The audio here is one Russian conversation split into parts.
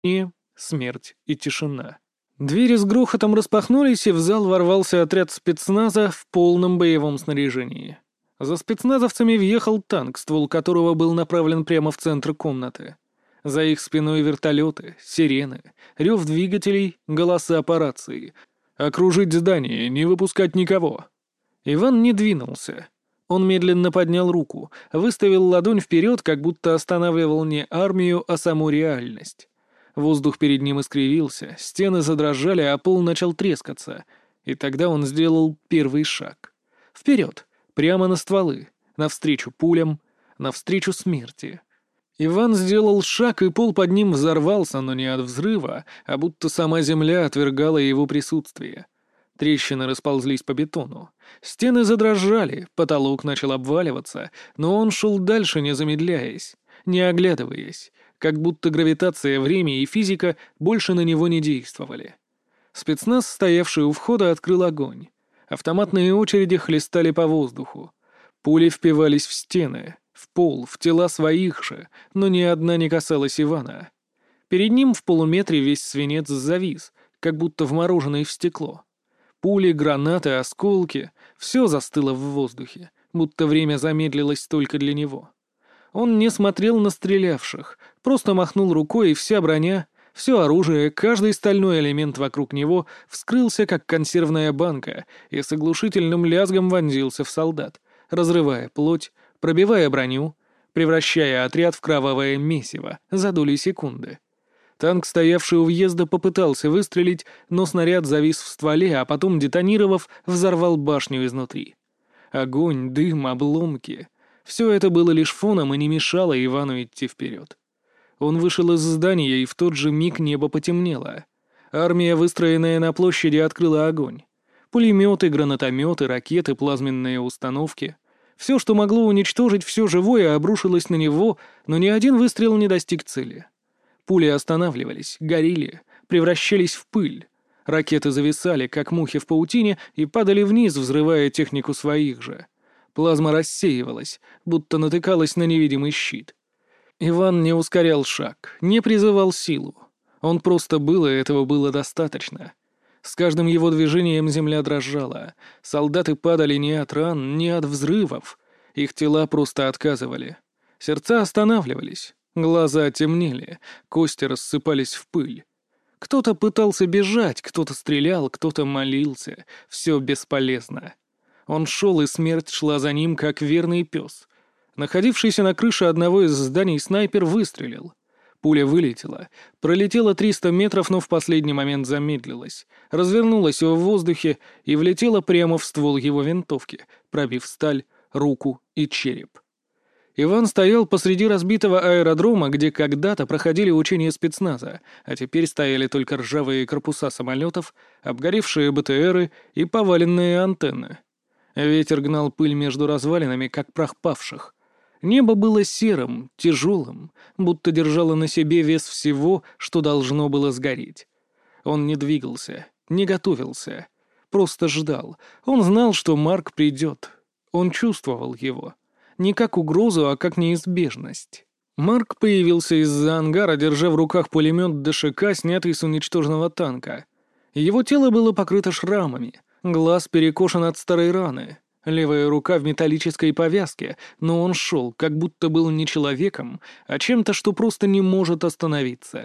И смерть и тишина. Двери с грохотом распахнулись, и в зал ворвался отряд спецназа в полном боевом снаряжении. За спецназовцами въехал танк, ствол которого был направлен прямо в центр комнаты. За их спиной вертолеты, сирены, рев двигателей, голоса по рации. «Окружить здание, не выпускать никого!» Иван не двинулся. Он медленно поднял руку, выставил ладонь вперед, как будто останавливал не армию, а саму реальность. Воздух перед ним искривился, стены задрожали, а пол начал трескаться. И тогда он сделал первый шаг. Вперед, прямо на стволы, навстречу пулям, навстречу смерти. Иван сделал шаг, и пол под ним взорвался, но не от взрыва, а будто сама земля отвергала его присутствие. Трещины расползлись по бетону. Стены задрожали, потолок начал обваливаться, но он шел дальше, не замедляясь, не оглядываясь, как будто гравитация, время и физика больше на него не действовали. Спецназ, стоявший у входа, открыл огонь. Автоматные очереди хлестали по воздуху. Пули впивались в стены, в пол, в тела своих же, но ни одна не касалась Ивана. Перед ним в полуметре весь свинец завис, как будто вмороженный в стекло. Пули, гранаты, осколки — все застыло в воздухе, будто время замедлилось только для него. Он не смотрел на стрелявших, просто махнул рукой, и вся броня, все оружие, каждый стальной элемент вокруг него вскрылся, как консервная банка, и с оглушительным лязгом вонзился в солдат, разрывая плоть, пробивая броню, превращая отряд в кровавое месиво за доли секунды. Танк, стоявший у въезда, попытался выстрелить, но снаряд завис в стволе, а потом, детонировав, взорвал башню изнутри. Огонь, дым, обломки — все это было лишь фоном и не мешало Ивану идти вперед. Он вышел из здания, и в тот же миг небо потемнело. Армия, выстроенная на площади, открыла огонь. Пулеметы, гранатометы, ракеты, плазменные установки. Все, что могло уничтожить все живое, обрушилось на него, но ни один выстрел не достиг цели. Пули останавливались, горели, превращались в пыль. Ракеты зависали, как мухи в паутине, и падали вниз, взрывая технику своих же. Плазма рассеивалась, будто натыкалась на невидимый щит. Иван не ускорял шаг, не призывал силу. Он просто был, и этого было достаточно. С каждым его движением земля дрожала. Солдаты падали не от ран, не от взрывов. Их тела просто отказывали. Сердца останавливались, глаза темнели, кости рассыпались в пыль. Кто-то пытался бежать, кто-то стрелял, кто-то молился. Все бесполезно. Он шел, и смерть шла за ним, как верный пес. Находившийся на крыше одного из зданий снайпер выстрелил. Пуля вылетела, пролетела 300 метров, но в последний момент замедлилась, развернулась в воздухе и влетела прямо в ствол его винтовки, пробив сталь, руку и череп. Иван стоял посреди разбитого аэродрома, где когда-то проходили учения спецназа, а теперь стояли только ржавые корпуса самолетов, обгоревшие БТРы и поваленные антенны. Ветер гнал пыль между развалинами, как прах павших. Небо было серым, тяжелым, будто держало на себе вес всего, что должно было сгореть. Он не двигался, не готовился, просто ждал. Он знал, что Марк придет. Он чувствовал его. Не как угрозу, а как неизбежность. Марк появился из-за ангара, держа в руках пулемет ДШК, снятый с уничтоженного танка. Его тело было покрыто шрамами. Глаз перекошен от старой раны, левая рука в металлической повязке, но он шел, как будто был не человеком, а чем-то, что просто не может остановиться.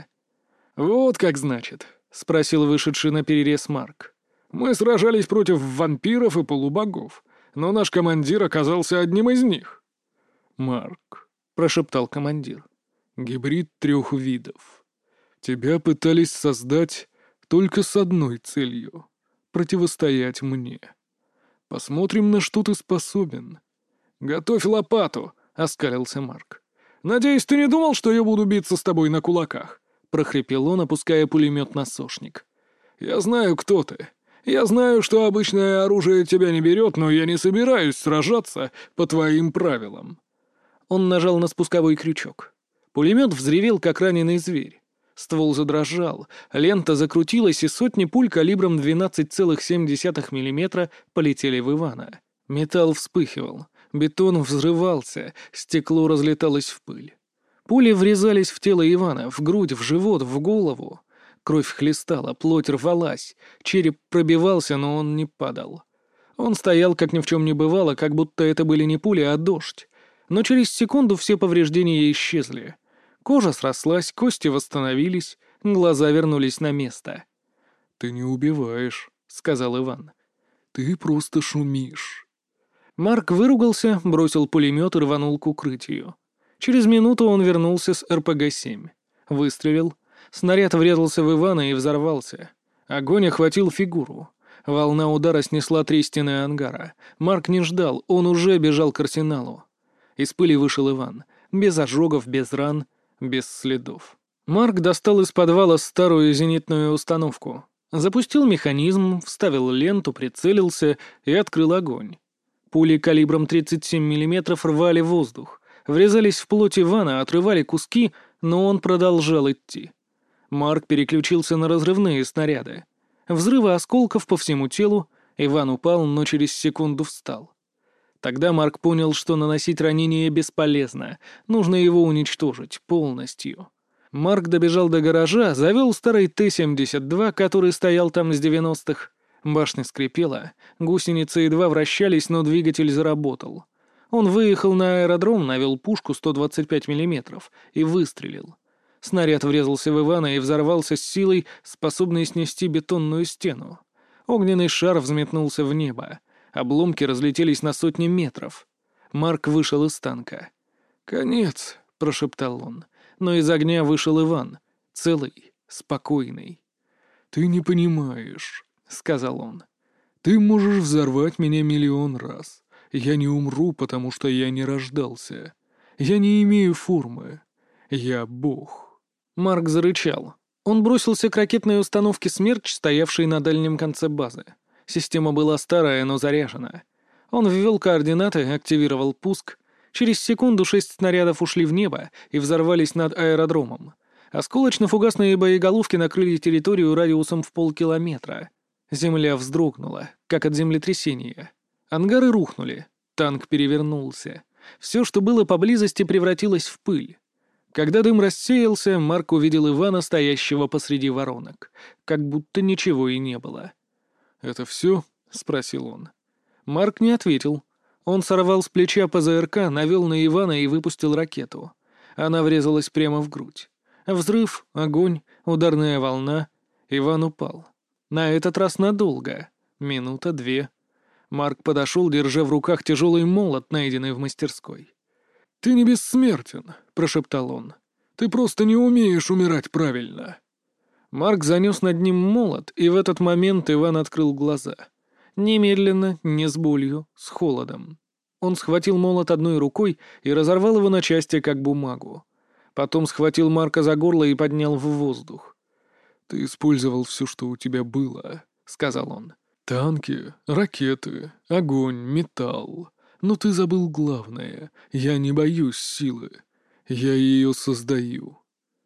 «Вот как значит», — спросил вышедший на перерез Марк. «Мы сражались против вампиров и полубогов, но наш командир оказался одним из них». «Марк», — прошептал командир, — «гибрид 3 видов. Тебя пытались создать только с одной целью — противостоять мне. Посмотрим, на что ты способен». «Готовь лопату», — оскалился Марк. «Надеюсь, ты не думал, что я буду биться с тобой на кулаках?» — прохрипел он, опуская пулемет на сошник. «Я знаю, кто ты. Я знаю, что обычное оружие тебя не берет, но я не собираюсь сражаться по твоим правилам». Он нажал на спусковой крючок. Пулемет взревел, как раненый зверь. Ствол задрожал, лента закрутилась, и сотни пуль калибром 12,7 мм полетели в Ивана. Металл вспыхивал, бетон взрывался, стекло разлеталось в пыль. Пули врезались в тело Ивана, в грудь, в живот, в голову. Кровь хлестала, плоть рвалась, череп пробивался, но он не падал. Он стоял, как ни в чем не бывало, как будто это были не пули, а дождь. Но через секунду все повреждения исчезли. Кожа срослась, кости восстановились, глаза вернулись на место. «Ты не убиваешь», — сказал Иван. «Ты просто шумишь». Марк выругался, бросил пулемет и рванул к укрытию. Через минуту он вернулся с РПГ-7. Выстрелил. Снаряд врезался в Ивана и взорвался. Огонь охватил фигуру. Волна удара снесла 3 стены ангара. Марк не ждал, он уже бежал к арсеналу. Из пыли вышел Иван. Без ожогов, без ран, без следов. Марк достал из подвала старую зенитную установку. Запустил механизм, вставил ленту, прицелился и открыл огонь. Пули калибром 37 мм рвали воздух, врезались в плоть Ивана, отрывали куски, но он продолжал идти. Марк переключился на разрывные снаряды. Взрывы осколков по всему телу, Иван упал, но через секунду встал. Тогда Марк понял, что наносить ранение бесполезно, нужно его уничтожить полностью. Марк добежал до гаража, завел старый Т-72, который стоял там с 90-х. Башня скрипела, гусеницы едва вращались, но двигатель заработал. Он выехал на аэродром, навел пушку 125 мм и выстрелил. Снаряд врезался в Ивана и взорвался с силой, способной снести бетонную стену. Огненный шар взметнулся в небо. Обломки разлетелись на сотни метров. Марк вышел из танка. «Конец», — прошептал он. Но из огня вышел Иван, целый, спокойный. «Ты не понимаешь», — сказал он. «Ты можешь взорвать меня 1 000 000 раз. Я не умру, потому что я не рождался. Я не имею формы. Я бог». Марк зарычал. Он бросился к ракетной установке «Смерч», стоявшей на дальнем конце базы. Система была старая, но заряжена. Он ввел координаты, активировал пуск. Через секунду 6 снарядов ушли в небо и взорвались над аэродромом. Осколочно-фугасные боеголовки накрыли территорию радиусом в полкилометра. Земля вздрогнула, как от землетрясения. Ангары рухнули. Танк перевернулся. Все, что было поблизости, превратилось в пыль. Когда дым рассеялся, Марк увидел Ивана, стоящего посреди воронок. Как будто ничего и не было. «Это все?» — спросил он. Марк не ответил. Он сорвал с плеча ПЗРК, навел на Ивана и выпустил ракету. Она врезалась прямо в грудь. Взрыв, огонь, ударная волна. Иван упал. На этот раз надолго. Минута, 2. Марк подошел, держа в руках тяжелый молот, найденный в мастерской. «Ты не бессмертен», — прошептал он. «Ты просто не умеешь умирать правильно». Марк занес над ним молот, и в этот момент Иван открыл глаза. Немедленно, не с болью, с холодом. Он схватил молот одной рукой и разорвал его на части, как бумагу. Потом схватил Марка за горло и поднял в воздух. «Ты использовал все, что у тебя было», — сказал он. «Танки, ракеты, огонь, металл. Но ты забыл главное. Я не боюсь силы. Я ее создаю».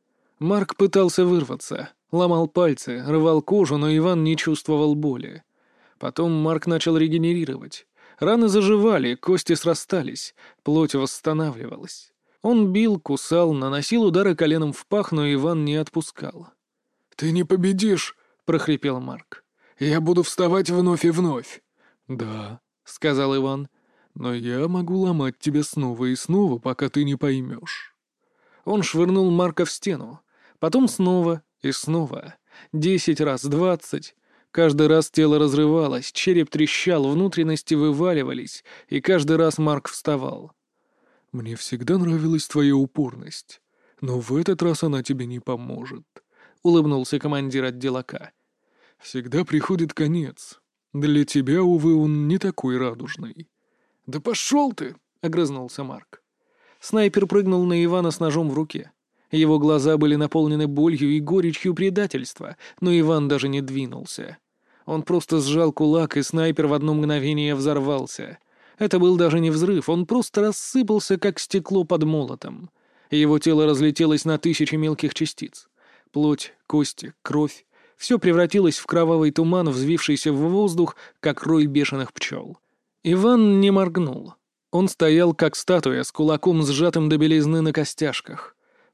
Марк пытался вырваться, ломал пальцы, рвал кожу, но Иван не чувствовал боли. Потом Марк начал регенерировать. Раны заживали, кости срастались, плоть восстанавливалась. Он бил, кусал, наносил удары коленом в пах, но Иван не отпускал. «Ты не победишь!» — прохрипел Марк. «Я буду вставать вновь и вновь». «Да», — сказал Иван, — «но я могу ломать тебя снова и снова, пока ты не поймешь». Он швырнул Марка в стену. Потом снова и снова. 10 раз, 20. Каждый раз тело разрывалось, череп трещал, внутренности вываливались, и каждый раз Марк вставал. «Мне всегда нравилась твоя упорность, но в этот раз она тебе не поможет», — улыбнулся командир отдела К. «Всегда приходит конец. Для тебя, увы, он не такой радужный». «Да пошел ты!» — огрызнулся Марк. Снайпер прыгнул на Ивана с ножом в руке. Его глаза были наполнены болью и горечью предательства, но Иван даже не двинулся. Он просто сжал кулак, и снайпер в одно мгновение взорвался. Это был даже не взрыв, он просто рассыпался, как стекло под молотом. Его тело разлетелось на 1000 мелких частиц. Плоть, кости, кровь — все превратилось в кровавый туман, взвившийся в воздух, как рой бешеных пчел. Иван не моргнул. Он стоял, как статуя, с кулаком сжатым до белизны на костяшках.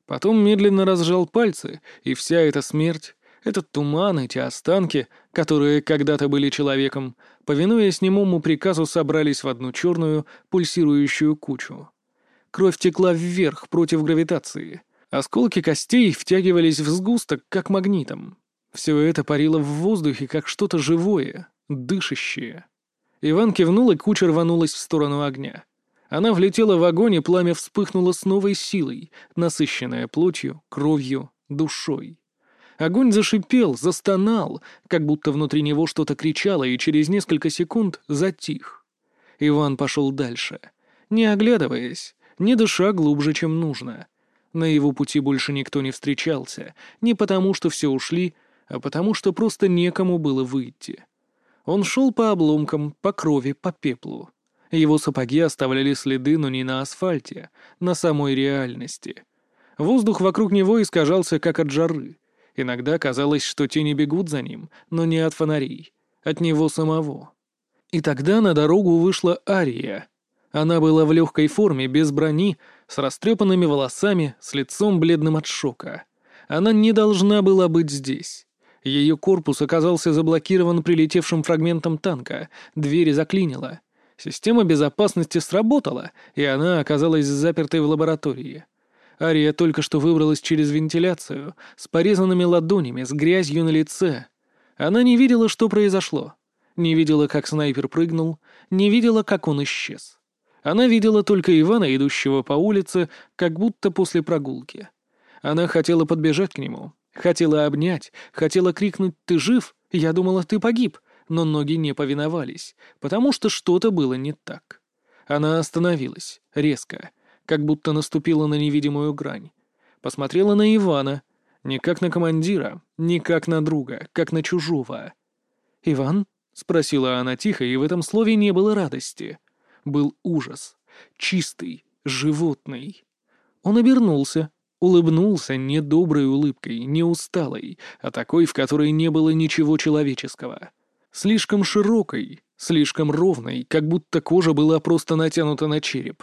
Потом медленно разжал пальцы, и вся эта смерть, этот туман, эти останки, которые когда-то были человеком, повинуясь немому приказу, собрались в одну черную, пульсирующую кучу. Кровь текла вверх, против гравитации. Осколки костей втягивались в сгусток, как магнитом. Все это парило в воздухе, как что-то живое, дышащее. Иван кивнул, и куча рванулась в сторону огня. Она влетела в огонь, и пламя вспыхнуло с новой силой, насыщенное плотью, кровью, душой. Огонь зашипел, застонал, как будто внутри него что-то кричало, и через несколько секунд затих. Иван пошел дальше, не оглядываясь, не дыша глубже, чем нужно. На его пути больше никто не встречался, не потому что все ушли, а потому что просто некому было выйти. Он шел по обломкам, по крови, по пеплу. Его сапоги оставляли следы, но не на асфальте, на самой реальности. Воздух вокруг него искажался, как от жары. Иногда казалось, что тени бегут за ним, но не от фонарей, от него самого. И тогда на дорогу вышла Ария. Она была в легкой форме, без брони, с растрепанными волосами, с лицом бледным от шока. Она не должна была быть здесь. Ее корпус оказался заблокирован прилетевшим фрагментом танка, двери заклинило. Система безопасности сработала, и она оказалась запертой в лаборатории. Ария только что выбралась через вентиляцию, с порезанными ладонями, с грязью на лице. Она не видела, что произошло. Не видела, как снайпер прыгнул, не видела, как он исчез. Она видела только Ивана, идущего по улице, как будто после прогулки. Она хотела подбежать к нему, хотела обнять, хотела крикнуть «Ты жив? Я думала, ты погиб!» Но ноги не повиновались, потому что что-то было не так. Она остановилась, резко, как будто наступила на невидимую грань. Посмотрела на Ивана, не как на командира, не как на друга, как на чужого. «Иван?» — спросила она тихо, и в этом слове не было радости. Был ужас, чистый, животный. Он обернулся, улыбнулся не доброй улыбкой, не усталой, а такой, в которой не было ничего человеческого. Слишком широкой, слишком ровной, как будто кожа была просто натянута на череп.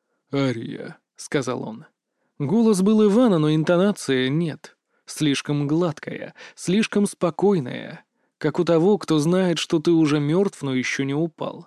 «Ария», — сказал он. Голос был Ивана, но интонация нет. Слишком гладкая, слишком спокойная, как у того, кто знает, что ты уже мертв, но еще не упал.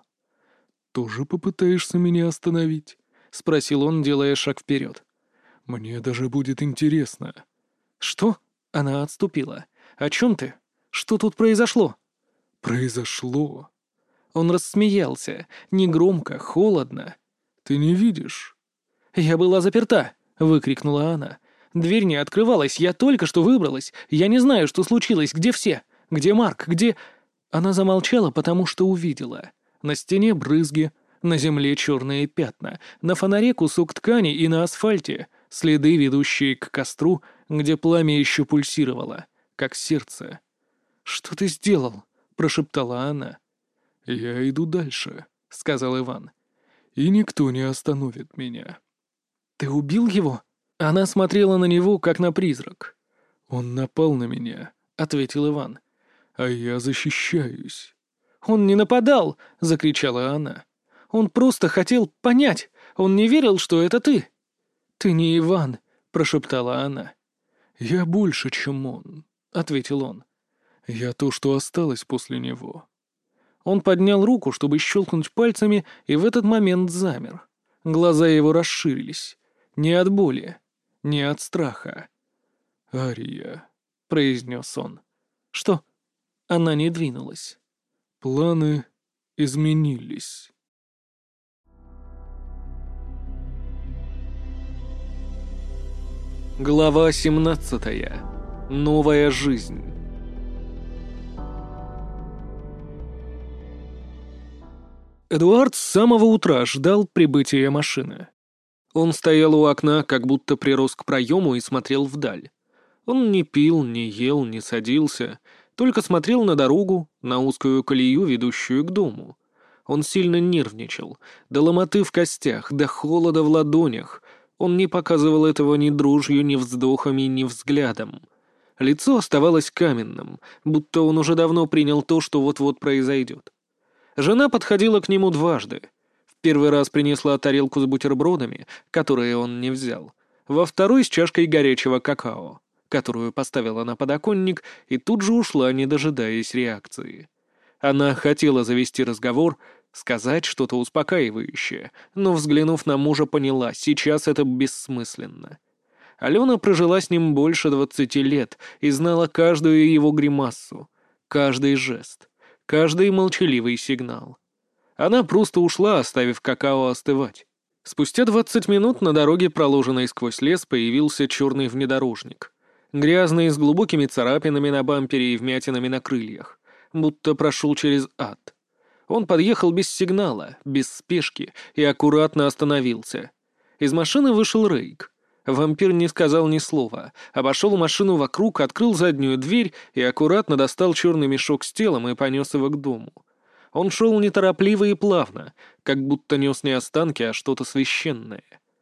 «Тоже попытаешься меня остановить?» — спросил он, делая шаг вперед. «Мне даже будет интересно». «Что?» — она отступила. «О чем ты? Что тут произошло?» «Произошло». Он рассмеялся, негромко, холодно. «Ты не видишь?» «Я была заперта!» — выкрикнула она. «Дверь не открывалась, я только что выбралась. Я не знаю, что случилось, где все? Где Марк, где...» Она замолчала, потому что увидела. На стене брызги, на земле черные пятна, на фонаре кусок ткани и на асфальте следы, ведущие к костру, где пламя еще пульсировало, как сердце. «Что ты сделал?» — прошептала она. «Я иду дальше», — сказал Иван. «И никто не остановит меня». «Ты убил его?» Она смотрела на него, как на призрак. «Он напал на меня», — ответил Иван. «А я защищаюсь». «Он не нападал!» — закричала она. «Он просто хотел понять. Он не верил, что это ты». «Ты не Иван», — прошептала она. «Я больше, чем он», — ответил он. «Я то, что осталось после него». Он поднял руку, чтобы щелкнуть пальцами, и в этот момент замер. Глаза его расширились. Не от боли, не от страха. «Ария», — произнес он. «Что?» Она не двинулась. «Планы изменились». Глава 17. Новая жизнь. Эдуард с самого утра ждал прибытия машины. Он стоял у окна, как будто прирос к проему и смотрел вдаль. Он не пил, не ел, не садился, только смотрел на дорогу, на узкую колею, ведущую к дому. Он сильно нервничал, до ломоты в костях, до холода в ладонях. Он не показывал этого ни дрожью, ни вздохами, ни взглядом. Лицо оставалось каменным, будто он уже давно принял то, что вот-вот произойдет. Жена подходила к нему дважды. В первый раз принесла тарелку с бутербродами, которые он не взял. во второй с чашкой горячего какао, которую поставила на подоконник и тут же ушла, не дожидаясь реакции. Она хотела завести разговор, сказать что-то успокаивающее, но, взглянув на мужа, поняла, сейчас это бессмысленно. Алена прожила с ним больше 20 лет и знала каждую его гримассу, каждый жест, каждый молчаливый сигнал. Она просто ушла, оставив какао остывать. Спустя 20 минут на дороге, проложенной сквозь лес, появился черный внедорожник. Грязный, с глубокими царапинами на бампере и вмятинами на крыльях, будто прошел через ад. Он подъехал без сигнала, без спешки и аккуратно остановился. Из машины вышел Рейк. Вампир не сказал ни слова, обошел машину вокруг, открыл заднюю дверь и аккуратно достал черный мешок с телом и понес его к дому. Он шел неторопливо и плавно, как будто нес не останки, а что-то священное.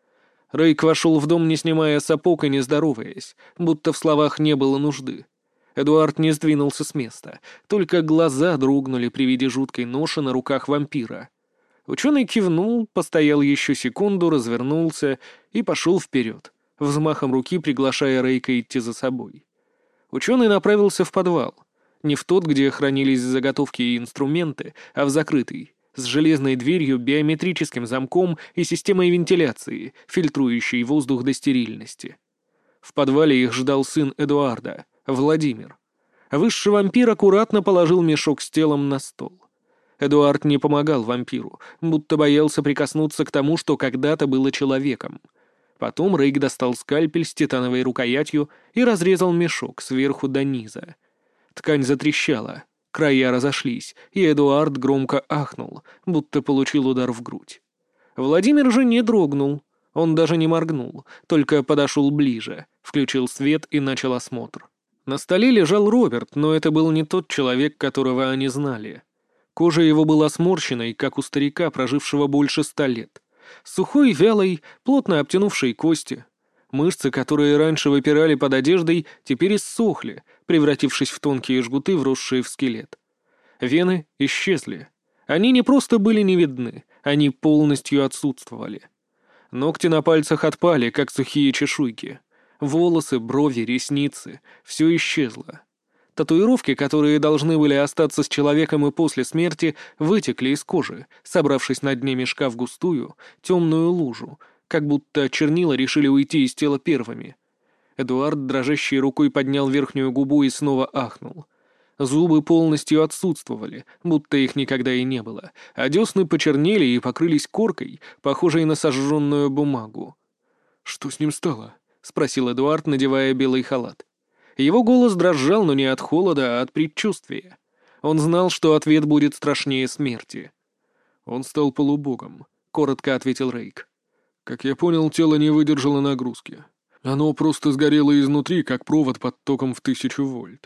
Рейк вошел в дом, не снимая сапог и не здороваясь, будто в словах не было нужды. Эдуард не сдвинулся с места, только глаза дрогнули при виде жуткой ноши на руках вампира. Ученый кивнул, постоял еще секунду, развернулся и пошел вперед, взмахом руки приглашая Рейка идти за собой. Ученый направился в подвал. Не в тот, где хранились заготовки и инструменты, а в закрытый, с железной дверью, биометрическим замком и системой вентиляции, фильтрующей воздух до стерильности. В подвале их ждал сын Эдуарда, Владимир. Высший вампир аккуратно положил мешок с телом на стол. Эдуард не помогал вампиру, будто боялся прикоснуться к тому, что когда-то было человеком. Потом Рейк достал скальпель с титановой рукоятью и разрезал мешок сверху до низа. Ткань затрещала, края разошлись, и Эдуард громко ахнул, будто получил удар в грудь. Владимир же не дрогнул, он даже не моргнул, только подошел ближе, включил свет и начал осмотр. На столе лежал Роберт, но это был не тот человек, которого они знали. Кожа его была сморщенной, как у старика, прожившего больше 100 лет. Сухой, вялой, плотно обтянувшей кости. Мышцы, которые раньше выпирали под одеждой, теперь иссохли, превратившись в тонкие жгуты, вросшие в скелет. Вены исчезли. Они не просто были не видны, они полностью отсутствовали. Ногти на пальцах отпали, как сухие чешуйки. Волосы, брови, ресницы — все исчезло. Татуировки, которые должны были остаться с человеком и после смерти, вытекли из кожи, собравшись на дне мешка в густую, темную лужу, как будто чернила решили уйти из тела первыми. Эдуард дрожащей рукой поднял верхнюю губу и снова ахнул. Зубы полностью отсутствовали, будто их никогда и не было, а десны почернели и покрылись коркой, похожей на сожженную бумагу. «Что с ним стало?» — спросил Эдуард, надевая белый халат. Его голос дрожал, но не от холода, а от предчувствия. Он знал, что ответ будет страшнее смерти. «Он стал полубогом», — коротко ответил Рейк. «Как я понял, тело не выдержало нагрузки. Оно просто сгорело изнутри, как провод под током в 1000 вольт».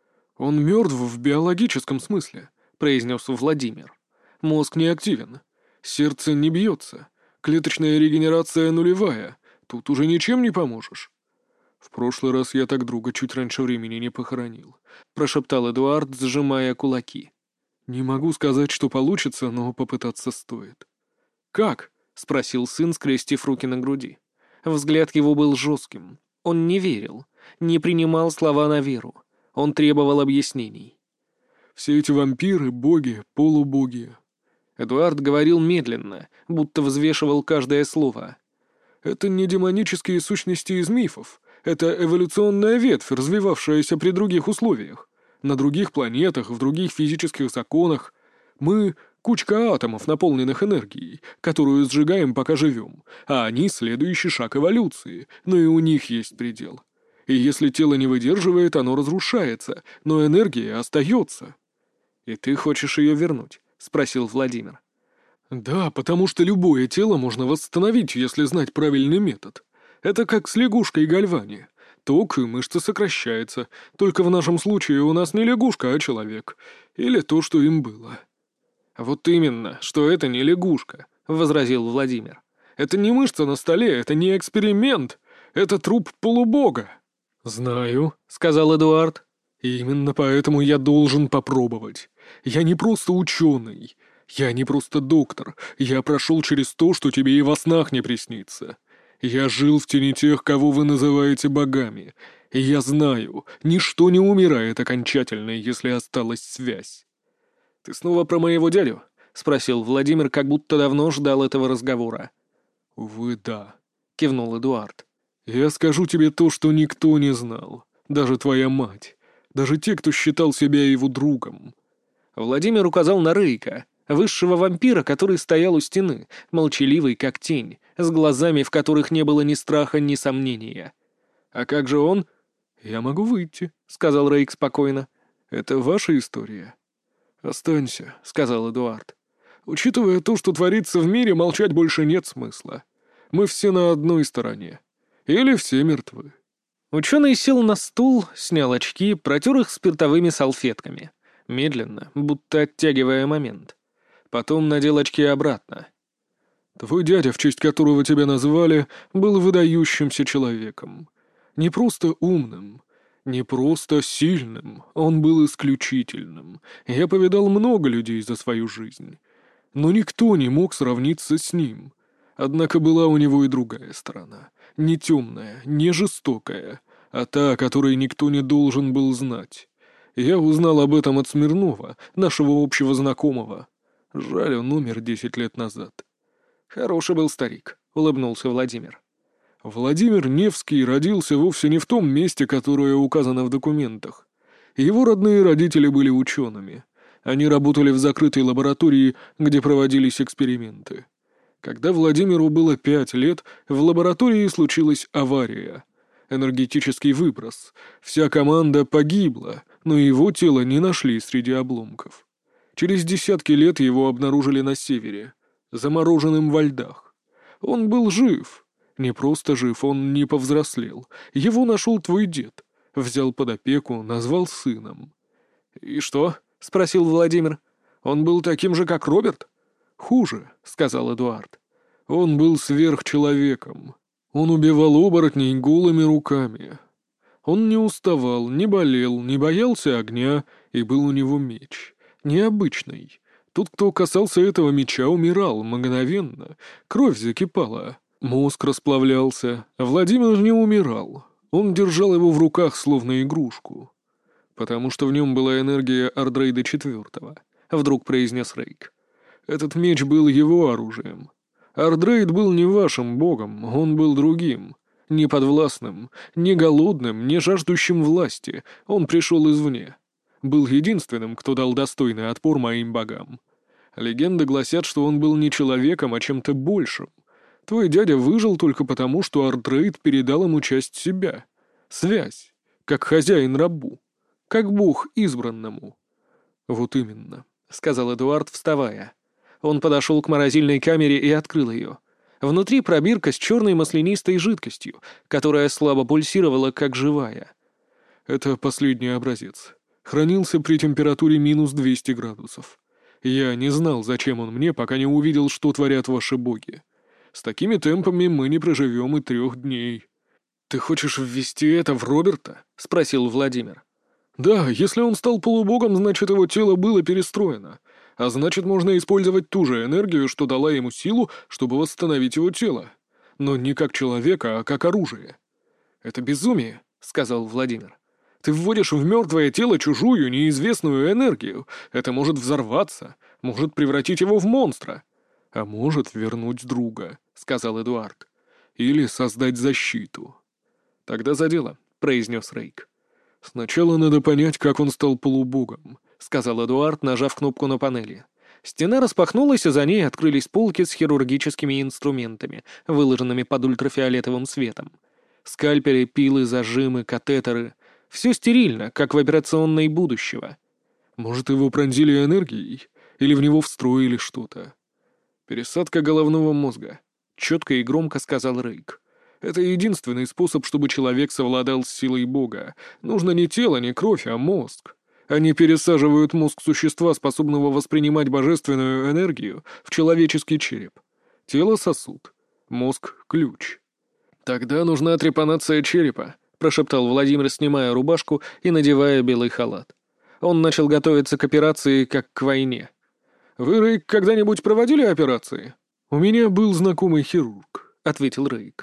«Он мертв в биологическом смысле», — произнес Владимир. «Мозг не активен. Сердце не бьется. Клеточная регенерация нулевая. Тут уже ничем не поможешь». «В прошлый раз я так друга чуть раньше времени не похоронил», — прошептал Эдуард, сжимая кулаки. «Не могу сказать, что получится, но попытаться стоит». «Как?» — спросил сын, скрестив руки на груди. Взгляд его был жестким. Он не верил, не принимал слова на веру. Он требовал объяснений. «Все эти вампиры, боги, полубоги». Эдуард говорил медленно, будто взвешивал каждое слово. «Это не демонические сущности из мифов. Это эволюционная ветвь, развивавшаяся при других условиях. На других планетах, в других физических законах. Мы — кучка атомов, наполненных энергией, которую сжигаем, пока живем, а они — следующий шаг эволюции, но и у них есть предел. И если тело не выдерживает, оно разрушается, но энергия остается». «И ты хочешь ее вернуть?» — спросил Владимир. «Да, потому что любое тело можно восстановить, если знать правильный метод. Это как с лягушкой Гальвани. Ток и мышца сокращается, только в нашем случае у нас не лягушка, а человек. Или то, что им было». «Вот именно, что это не лягушка», — возразил Владимир. «Это не мышца на столе, это не эксперимент, это труп полубога». «Знаю», — сказал Эдуард. «И именно поэтому я должен попробовать. Я не просто ученый, я не просто доктор, я прошел через то, что тебе и во снах не приснится. Я жил в тени тех, кого вы называете богами, и я знаю, ничто не умирает окончательно, если осталась связь». «Ты снова про моего дядю?» — спросил Владимир, как будто давно ждал этого разговора. «Увы, да», — кивнул Эдуард. «Я скажу тебе то, что никто не знал, даже твоя мать, даже те, кто считал себя его другом». Владимир указал на Рейка, высшего вампира, который стоял у стены, молчаливый как тень, с глазами, в которых не было ни страха, ни сомнения. «А как же он?» «Я могу выйти», — сказал Рейк спокойно. «Это ваша история». «Останься», — сказал Эдуард. «Учитывая то, что творится в мире, молчать больше нет смысла. Мы все на одной стороне. Или все мертвы». Ученый сел на стул, снял очки, протер их спиртовыми салфетками. Медленно, будто оттягивая момент. Потом надел очки обратно. «Твой дядя, в честь которого тебя назвали, был выдающимся человеком. Не просто умным, не просто сильным, он был исключительным. Я повидал много людей за свою жизнь. Но никто не мог сравниться с ним. Однако была у него и другая сторона. Не темная, не жестокая, а та, о которой никто не должен был знать. Я узнал об этом от Смирнова, нашего общего знакомого. Жаль, он умер 10 лет назад». «Хороший был старик», — улыбнулся Владимир. Владимир Невский родился вовсе не в том месте, которое указано в документах. Его родные родители были учеными. Они работали в закрытой лаборатории, где проводились эксперименты. Когда Владимиру было 5 лет, в лаборатории случилась авария. Энергетический выброс. Вся команда погибла, но его тело не нашли среди обломков. Через десятки лет его обнаружили на севере, замороженным во льдах. Он был жив. Не просто жив, он не повзрослел. Его нашел твой дед. Взял под опеку, назвал сыном. «И что?» — спросил Владимир. «Он был таким же, как Роберт?» «Хуже», — сказал Эдуард. «Он был сверхчеловеком. Он убивал оборотней голыми руками. Он не уставал, не болел, не боялся огня, и был у него меч. Необычный. Тот, кто касался этого меча, умирал мгновенно. Кровь закипала. Мозг расплавлялся. Владимир не умирал. Он держал его в руках, словно игрушку. «Потому что в нем была энергия Ардрейда IV», — вдруг произнес Рейк. «Этот меч был его оружием. Ардрейд был не вашим богом, он был другим. Не подвластным, не голодным, не жаждущим власти. Он пришел извне. Был единственным, кто дал достойный отпор моим богам. Легенды гласят, что он был не человеком, а чем-то большим. Твой дядя выжил только потому, что Ардрейд передал ему часть себя. Связь, как хозяин рабу, как бог избранному». «Вот именно», — сказал Эдуард, вставая. Он подошел к морозильной камере и открыл ее. Внутри пробирка с черной маслянистой жидкостью, которая слабо пульсировала, как живая. «Это последний образец. Хранился при температуре минус 200 градусов. Я не знал, зачем он мне, пока не увидел, что творят ваши боги. С такими темпами мы не проживем и 3 дней». «Ты хочешь ввести это в Роберта?» — спросил Владимир. «Да, если он стал полубогом, значит, его тело было перестроено. А значит, можно использовать ту же энергию, что дала ему силу, чтобы восстановить его тело. Но не как человека, а как оружие». «Это безумие», — сказал Владимир. «Ты вводишь в мертвое тело чужую, неизвестную энергию. Это может взорваться, может превратить его в монстра». «А может вернуть друга», — сказал Эдуард. «Или создать защиту». «Тогда за дело», — произнес Рейк. «Сначала надо понять, как он стал полубогом», — сказал Эдуард, нажав кнопку на панели. Стена распахнулась, и за ней открылись полки с хирургическими инструментами, выложенными под ультрафиолетовым светом. Скальпели, пилы, зажимы, катетеры. Все стерильно, как в операционной будущего. «Может, его пронзили энергией? Или в него встроили что-то?» «Пересадка головного мозга», — четко и громко сказал Рейк. «Это единственный способ, чтобы человек совладал с силой Бога. Нужно не тело, не кровь, а мозг. Они пересаживают мозг существа, способного воспринимать божественную энергию, в человеческий череп. Тело — сосуд, мозг — ключ». «Тогда нужна трепанация черепа», — прошептал Владимир, снимая рубашку и надевая белый халат. Он начал готовиться к операции, как к войне. «Вы, Рейк, когда-нибудь проводили операции?» «У меня был знакомый хирург», — ответил Рейк.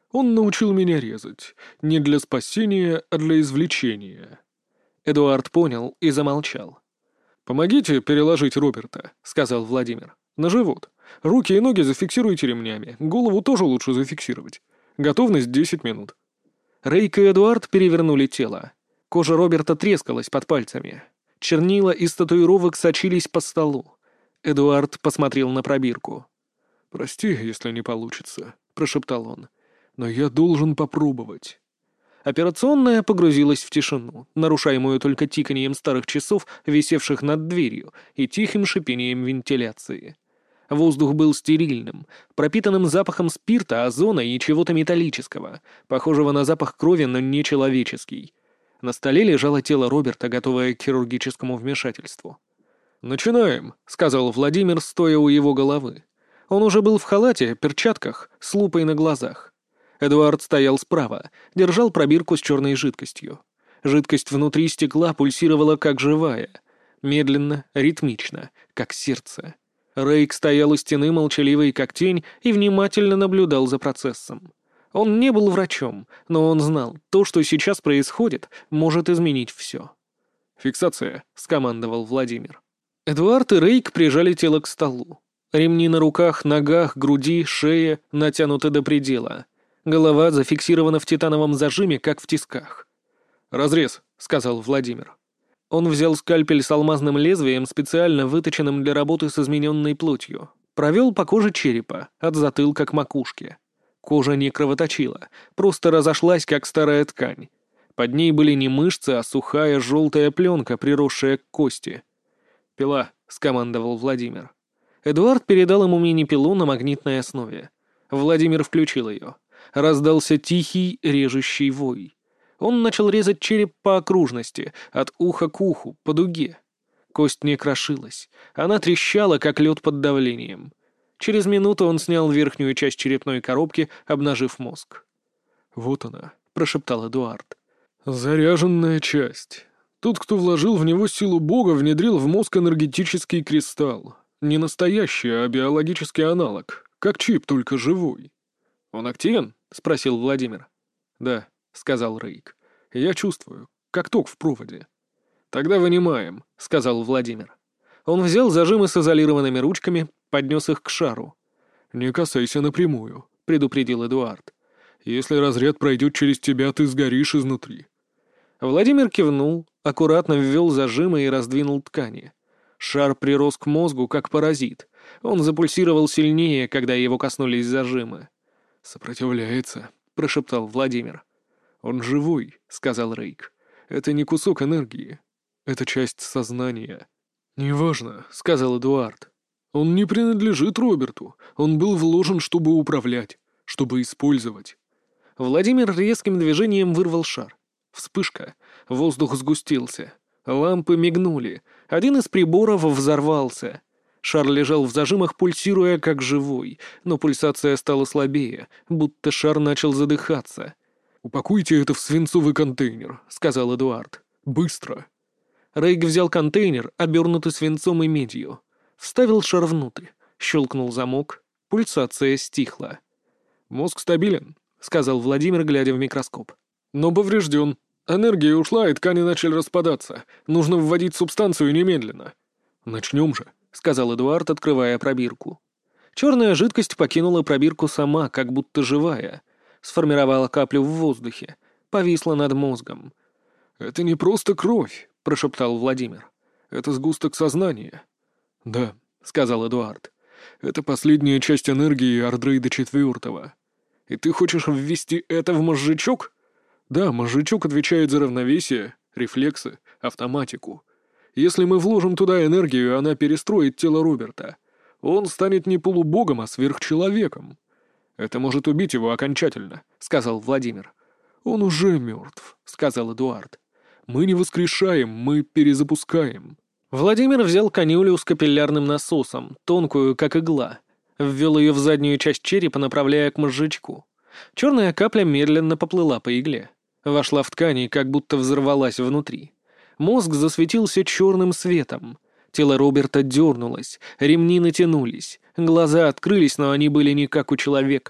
Он научил меня резать. Не для спасения, а для извлечения». Эдуард понял и замолчал. «Помогите переложить Роберта», — сказал Владимир. «На живот. Руки и ноги зафиксируйте ремнями. Голову тоже лучше зафиксировать. Готовность 10 минут». Рейк и Эдуард перевернули тело. Кожа Роберта трескалась под пальцами. Чернила из татуировок сочились по столу. Эдуард посмотрел на пробирку. «Прости, если не получится», — прошептал он. «Но я должен попробовать». Операционная погрузилась в тишину, нарушаемую только тиканьем старых часов, висевших над дверью, и тихим шипением вентиляции. Воздух был стерильным, пропитанным запахом спирта, озона и чего-то металлического, похожего на запах крови, но не человеческий. На столе лежало тело Роберта, готовое к хирургическому вмешательству. «Начинаем», — сказал Владимир, стоя у его головы. Он уже был в халате, перчатках, с лупой на глазах. Эдуард стоял справа, держал пробирку с черной жидкостью. Жидкость внутри стекла пульсировала как живая. Медленно, ритмично, как сердце. Рейк стоял у стены, молчаливый как тень, и внимательно наблюдал за процессом. Он не был врачом, но он знал, то, что сейчас происходит, может изменить все. «Фиксация», — скомандовал Владимир. Эдуард и Рейк прижали тело к столу. Ремни на руках, ногах, груди, шее натянуты до предела. Голова зафиксирована в титановом зажиме, как в тисках. «Разрез», — сказал Владимир. Он взял скальпель с алмазным лезвием, специально выточенным для работы с измененной плотью. Провел по коже черепа, от затылка к макушке. Кожа не кровоточила, просто разошлась, как старая ткань. Под ней были не мышцы, а сухая желтая пленка, приросшая к кости. «Пила», — скомандовал Владимир. Эдуард передал ему мини-пилу на магнитной основе. Владимир включил ее. Раздался тихий, режущий вой. Он начал резать череп по окружности, от уха к уху, по дуге. Кость не крошилась. Она трещала, как лед под давлением. Через минуту он снял верхнюю часть черепной коробки, обнажив мозг. «Вот она», — прошептал Эдуард. «Заряженная часть. Тот, кто вложил в него силу Бога, внедрил в мозг энергетический кристалл. Не настоящий, а биологический аналог. Как чип, только живой». «Он активен?» — спросил Владимир. «Да», — сказал Рейк. «Я чувствую, как ток в проводе». «Тогда вынимаем», — сказал Владимир. Он взял зажимы с изолированными ручками, поднес их к шару. «Не касайся напрямую», — предупредил Эдуард. «Если разряд пройдет через тебя, ты сгоришь изнутри». Владимир кивнул, аккуратно ввел зажимы и раздвинул ткани. Шар прирос к мозгу, как паразит. Он запульсировал сильнее, когда его коснулись зажимы. «Сопротивляется», — прошептал Владимир. «Он живой», — сказал Рейк. «Это не кусок энергии. Это часть сознания». «Неважно», — сказал Эдуард. «Он не принадлежит Роберту. Он был вложен, чтобы управлять, чтобы использовать». Владимир резким движением вырвал шар. Вспышка. Воздух сгустился. Лампы мигнули. Один из приборов взорвался. Шар лежал в зажимах, пульсируя как живой, но пульсация стала слабее, будто шар начал задыхаться. «Упакуйте это в свинцовый контейнер», — сказал Эдуард. «Быстро». Рейк взял контейнер, обернутый свинцом и медью. Вставил шар внутрь. Щелкнул замок. Пульсация стихла. «Мозг стабилен», — сказал Владимир, глядя в микроскоп. «Но поврежден. Энергия ушла, и ткани начали распадаться. Нужно вводить субстанцию немедленно». «Начнем же», — сказал Эдуард, открывая пробирку. Черная жидкость покинула пробирку сама, как будто живая. Сформировала каплю в воздухе. Повисла над мозгом. «Это не просто кровь», — прошептал Владимир. «Это сгусток сознания». «Да», — сказал Эдуард. «Это последняя часть энергии Ардрейда IV. И ты хочешь ввести это в мозжечок?» «Да, мозжечок отвечает за равновесие, рефлексы, автоматику. Если мы вложим туда энергию, она перестроит тело Роберта. Он станет не полубогом, а сверхчеловеком». «Это может убить его окончательно», — сказал Владимир. «Он уже мертв», — сказал Эдуард. «Мы не воскрешаем, мы перезапускаем». Владимир взял канюлю с капиллярным насосом, тонкую, как игла. Ввел ее в заднюю часть черепа, направляя к мозжечку. Черная капля медленно поплыла по игле. Вошла в ткань и как будто взорвалась внутри. Мозг засветился черным светом. Тело Роберта дернулось, ремни натянулись. Глаза открылись, но они были не как у человека.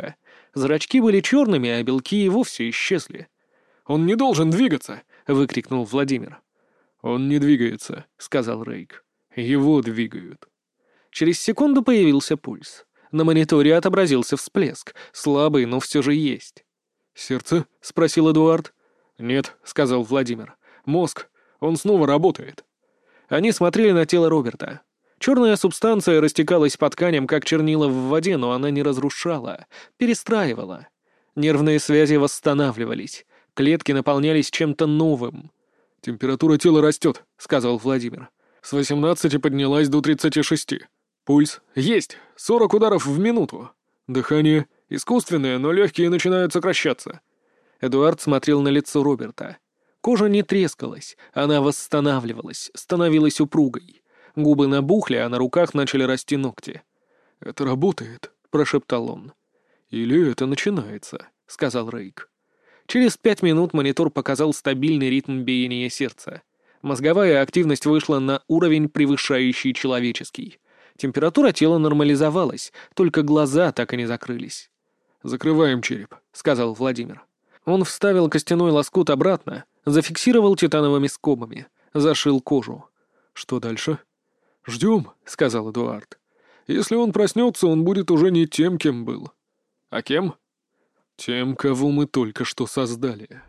Зрачки были черными, а белки и вовсе исчезли. «Он не должен двигаться!» — выкрикнул Владимир. «Он не двигается», — сказал Рейк. «Его двигают». Через секунду появился пульс. На мониторе отобразился всплеск. Слабый, но все же есть. «Сердце?» — спросил Эдуард. «Нет», — сказал Владимир. «Мозг. Он снова работает». Они смотрели на тело Роберта. Черная субстанция растекалась по тканям, как чернила в воде, но она не разрушала, перестраивала. Нервные связи восстанавливались. Клетки наполнялись чем-то новым. «Температура тела растет», — сказал Владимир. «С 18 поднялась до 36. Пульс есть. 40 ударов в минуту. Дыхание искусственное, но легкие начинают сокращаться». Эдуард смотрел на лицо Роберта. Кожа не трескалась, она восстанавливалась, становилась упругой. Губы набухли, а на руках начали расти ногти. «Это работает», — прошептал он. «Или это начинается», — сказал Рейк. Через 5 минут монитор показал стабильный ритм биения сердца. Мозговая активность вышла на уровень, превышающий человеческий. Температура тела нормализовалась, только глаза так и не закрылись. «Закрываем череп», — сказал Владимир. Он вставил костяной лоскут обратно, зафиксировал титановыми скобами, зашил кожу. «Что дальше?» «Ждем», — сказал Эдуард. «Если он проснется, он будет уже не тем, кем был». «А кем?» «Тем, кого мы только что создали».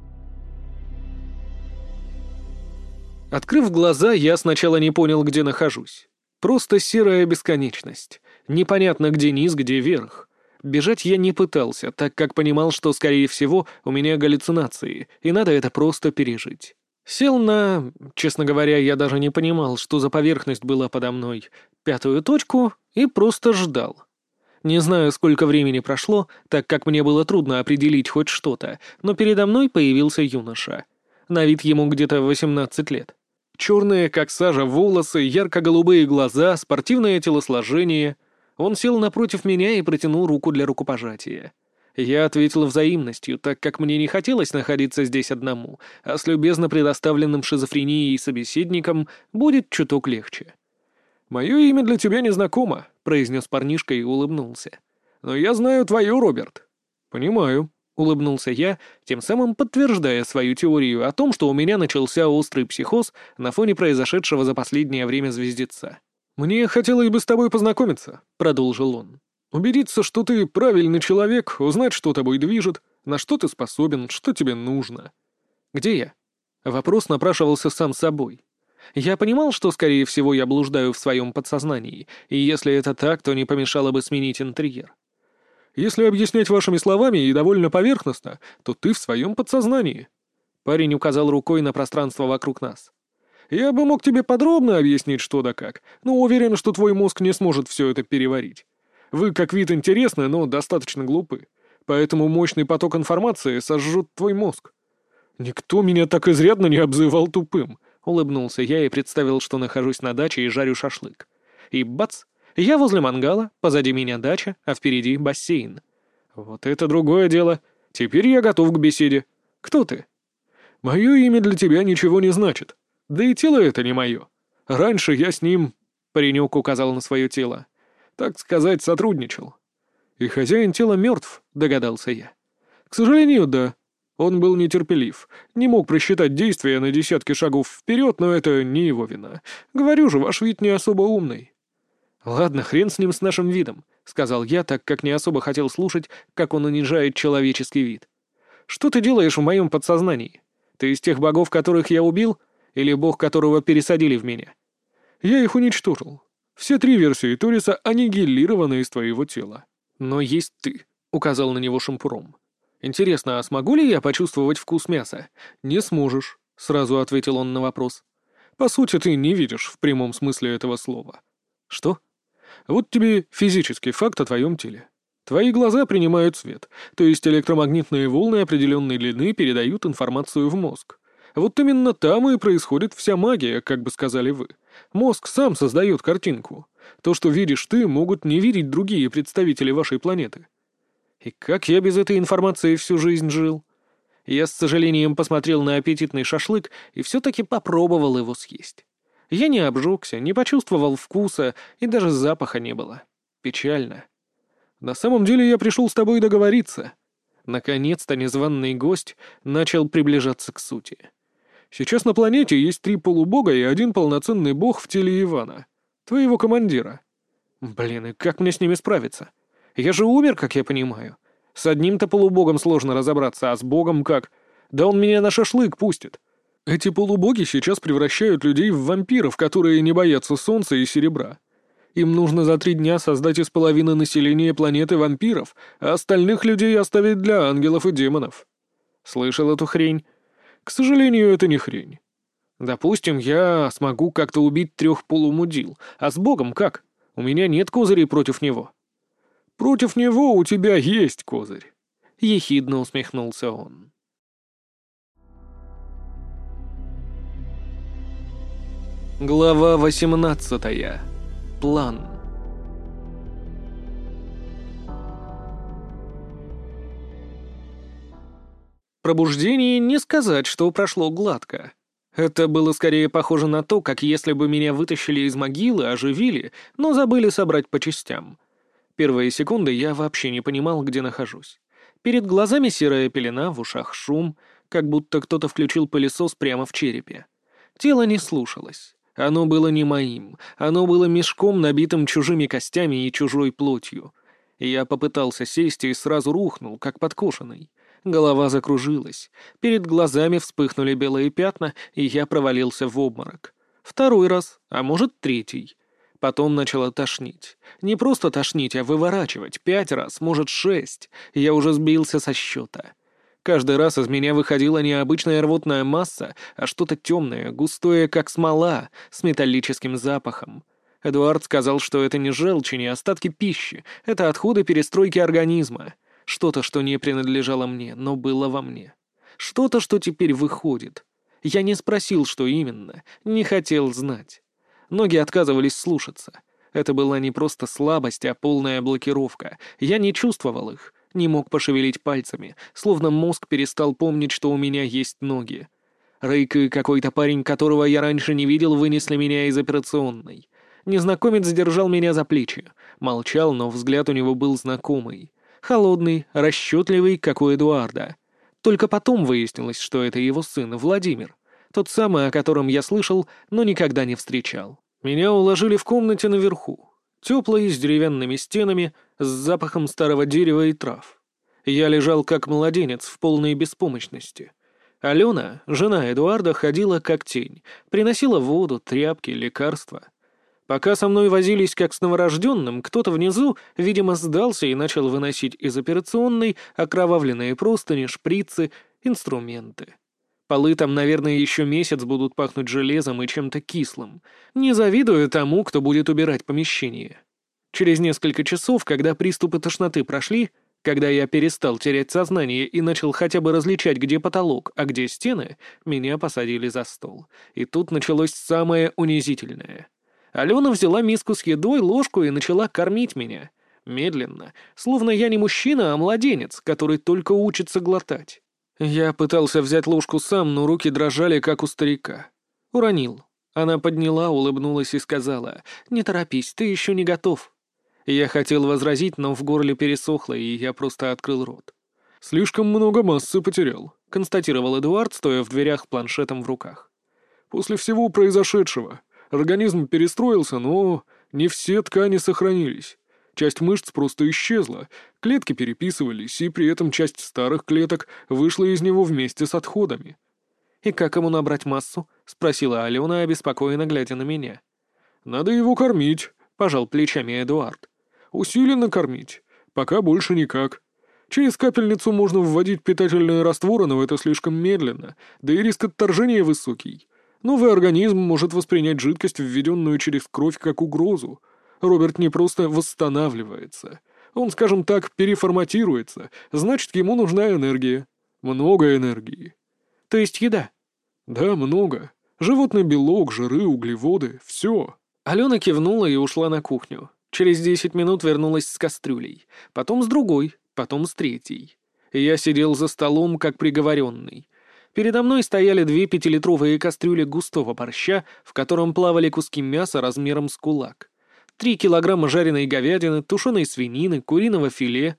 Открыв глаза, я сначала не понял, где нахожусь. Просто серая бесконечность. Непонятно, где низ, где верх. Бежать я не пытался, так как понимал, что, скорее всего, у меня галлюцинации, и надо это просто пережить. Сел на... Честно говоря, я даже не понимал, что за поверхность была подо мной. 5-ю точку и просто ждал. Не знаю, сколько времени прошло, так как мне было трудно определить хоть что-то, но передо мной появился юноша. На вид ему где-то 18 лет. Черные, как сажа, волосы, ярко-голубые глаза, спортивное телосложение. Он сел напротив меня и протянул руку для рукопожатия. Я ответил взаимностью, так как мне не хотелось находиться здесь одному, а с любезно предоставленным шизофренией собеседником будет чуток легче. «Мое имя для тебя не знакомо», — произнес парнишка и улыбнулся. «Но я знаю твою, Роберт». «Понимаю», — улыбнулся я, тем самым подтверждая свою теорию о том, что у меня начался острый психоз на фоне произошедшего за последнее время звездеца. «Мне хотелось бы с тобой познакомиться», — продолжил он. «Убедиться, что ты правильный человек, узнать, что тобой движет, на что ты способен, что тебе нужно». «Где я?» Вопрос напрашивался сам собой. Я понимал, что, скорее всего, я блуждаю в своем подсознании, и если это так, то не помешало бы сменить интерьер. «Если объяснять вашими словами и довольно поверхностно, то ты в своем подсознании». Парень указал рукой на пространство вокруг нас. «Я бы мог тебе подробно объяснить, что да как, но уверен, что твой мозг не сможет все это переварить. Вы как вид интересны, но достаточно глупы, поэтому мощный поток информации сожжет твой мозг». «Никто меня так изрядно не обзывал тупым», — улыбнулся я и представил, что нахожусь на даче и жарю шашлык. И бац! Я возле мангала, позади меня дача, а впереди бассейн. Вот это другое дело. Теперь я готов к беседе. Кто ты? «Мое имя для тебя ничего не значит. Да и тело это не мое. Раньше я с ним...» — паренек указал на свое тело. «Так сказать, сотрудничал». «И хозяин тела мертв», — догадался я. «К сожалению, да. Он был нетерпелив, не мог просчитать действия на десятки шагов вперед, но это не его вина. Говорю же, ваш вид не особо умный». «Ладно, хрен с ним, с нашим видом», — сказал я, так как не особо хотел слушать, как он унижает человеческий вид. «Что ты делаешь в моем подсознании? Ты из тех богов, которых я убил, или бог, которого пересадили в меня?» «Я их уничтожил. Все 3 версии Ториса аннигилированы из твоего тела». «Но есть ты», — указал на него шампуром. «Интересно, а смогу ли я почувствовать вкус мяса?» «Не сможешь», — сразу ответил он на вопрос. «По сути, ты не видишь в прямом смысле этого слова». «Что?» «Вот тебе физический факт о твоем теле. Твои глаза принимают свет, то есть электромагнитные волны определенной длины передают информацию в мозг. Вот именно там и происходит вся магия, как бы сказали вы. Мозг сам создает картинку. То, что видишь ты, могут не видеть другие представители вашей планеты». И как я без этой информации всю жизнь жил? Я с сожалением посмотрел на аппетитный шашлык и все-таки попробовал его съесть. Я не обжегся, не почувствовал вкуса и даже запаха не было. Печально. На самом деле я пришел с тобой договориться». Наконец-то незваный гость начал приближаться к сути. «Сейчас на планете есть 3 полубога и 1 полноценный бог в теле Ивана, твоего командира. Блин, и как мне с ними справиться? Я же умер, как я понимаю. С одним-то полубогом сложно разобраться, а с богом как? Да он меня на шашлык пустит. Эти полубоги сейчас превращают людей в вампиров, которые не боятся солнца и серебра. Им нужно за 3 дня создать из половины населения планеты вампиров, а остальных людей оставить для ангелов и демонов. Слышал эту хрень? К сожалению, это не хрень. Допустим, я смогу как-то убить 3 полумудил, а с богом как? У меня нет козырей против него». «Против него у тебя есть козырь», — ехидно усмехнулся он. Глава 18. План. Пробуждение не сказать, что прошло гладко. Это было скорее похоже на то, как если бы меня вытащили из могилы, оживили, но забыли собрать по частям. Первые секунды я вообще не понимал, где нахожусь. Перед глазами серая пелена, в ушах шум, как будто кто-то включил пылесос прямо в черепе. Тело не слушалось. Оно было не моим. Оно было мешком, набитым чужими костями и чужой плотью. Я попытался сесть и сразу рухнул, как подкошенный. Голова закружилась. Перед глазами вспыхнули белые пятна, и я провалился в обморок. 2-й раз, а может 3-й. Потом начало тошнить. Не просто тошнить, а выворачивать. 5 раз, может 6. Я уже сбился со счета. Каждый раз из меня выходила не обычная рвотная масса, а что-то темное, густое, как смола, с металлическим запахом. Эдуард сказал, что это не желчь и не остатки пищи, это отходы перестройки организма. Что-то, что не принадлежало мне, но было во мне. Что-то, что теперь выходит. Я не спросил, что именно, не хотел знать. Ноги отказывались слушаться. Это была не просто слабость, а полная блокировка. Я не чувствовал их, не мог пошевелить пальцами, словно мозг перестал помнить, что у меня есть ноги. Рейк и какой-то парень, которого я раньше не видел, вынесли меня из операционной. Незнакомец держал меня за плечи. Молчал, но взгляд у него был знакомый. Холодный, расчетливый, как у Эдуарда. Только потом выяснилось, что это его сын, Владимир. Тот самый, о котором я слышал, но никогда не встречал. Меня уложили в комнате наверху. Теплой, с деревянными стенами, с запахом старого дерева и трав. Я лежал как младенец в полной беспомощности. Алена, жена Эдуарда, ходила как тень. Приносила воду, тряпки, лекарства. Пока со мной возились как с новорожденным, кто-то внизу, видимо, сдался и начал выносить из операционной окровавленные простыни, шприцы, инструменты. Полы там, наверное, еще месяц будут пахнуть железом и чем-то кислым. Не завидую тому, кто будет убирать помещение. Через несколько часов, когда приступы тошноты прошли, когда я перестал терять сознание и начал хотя бы различать, где потолок, а где стены, меня посадили за стол. И тут началось самое унизительное. Алена взяла миску с едой, ложку и начала кормить меня. Медленно, словно я не мужчина, а младенец, который только учится глотать. Я пытался взять ложку сам, но руки дрожали, как у старика. Уронил. Она подняла, улыбнулась и сказала: «Не торопись, ты еще не готов». Я хотел возразить, но в горле пересохло, и я просто открыл рот. «Слишком много массы потерял», — констатировал Эдуард, стоя в дверях с планшетом в руках. «После всего произошедшего организм перестроился, но не все ткани сохранились. Часть мышц просто исчезла, клетки переписывались, и при этом часть старых клеток вышла из него вместе с отходами». «И как ему набрать массу?» — спросила Алена, обеспокоенно глядя на меня. «Надо его кормить», — пожал плечами Эдуард. «Усиленно кормить. Пока больше никак. Через капельницу можно вводить питательные растворы, но это слишком медленно, да и риск отторжения высокий. Новый организм может воспринять жидкость, введенную через кровь, как угрозу. Роберт не просто восстанавливается. Он, скажем так, переформатируется. Значит, ему нужна энергия. Много энергии». «То есть еда?» «Да, много. Животный белок, жиры, углеводы — все». Алена кивнула и ушла на кухню. Через 10 минут вернулась с кастрюлей. Потом с другой, потом с третьей. Я сидел за столом, как приговоренный. Передо мной стояли 2 5-литровые кастрюли густого борща, в котором плавали куски мяса размером с кулак. 3 килограмма жареной говядины, тушеной свинины, куриного филе,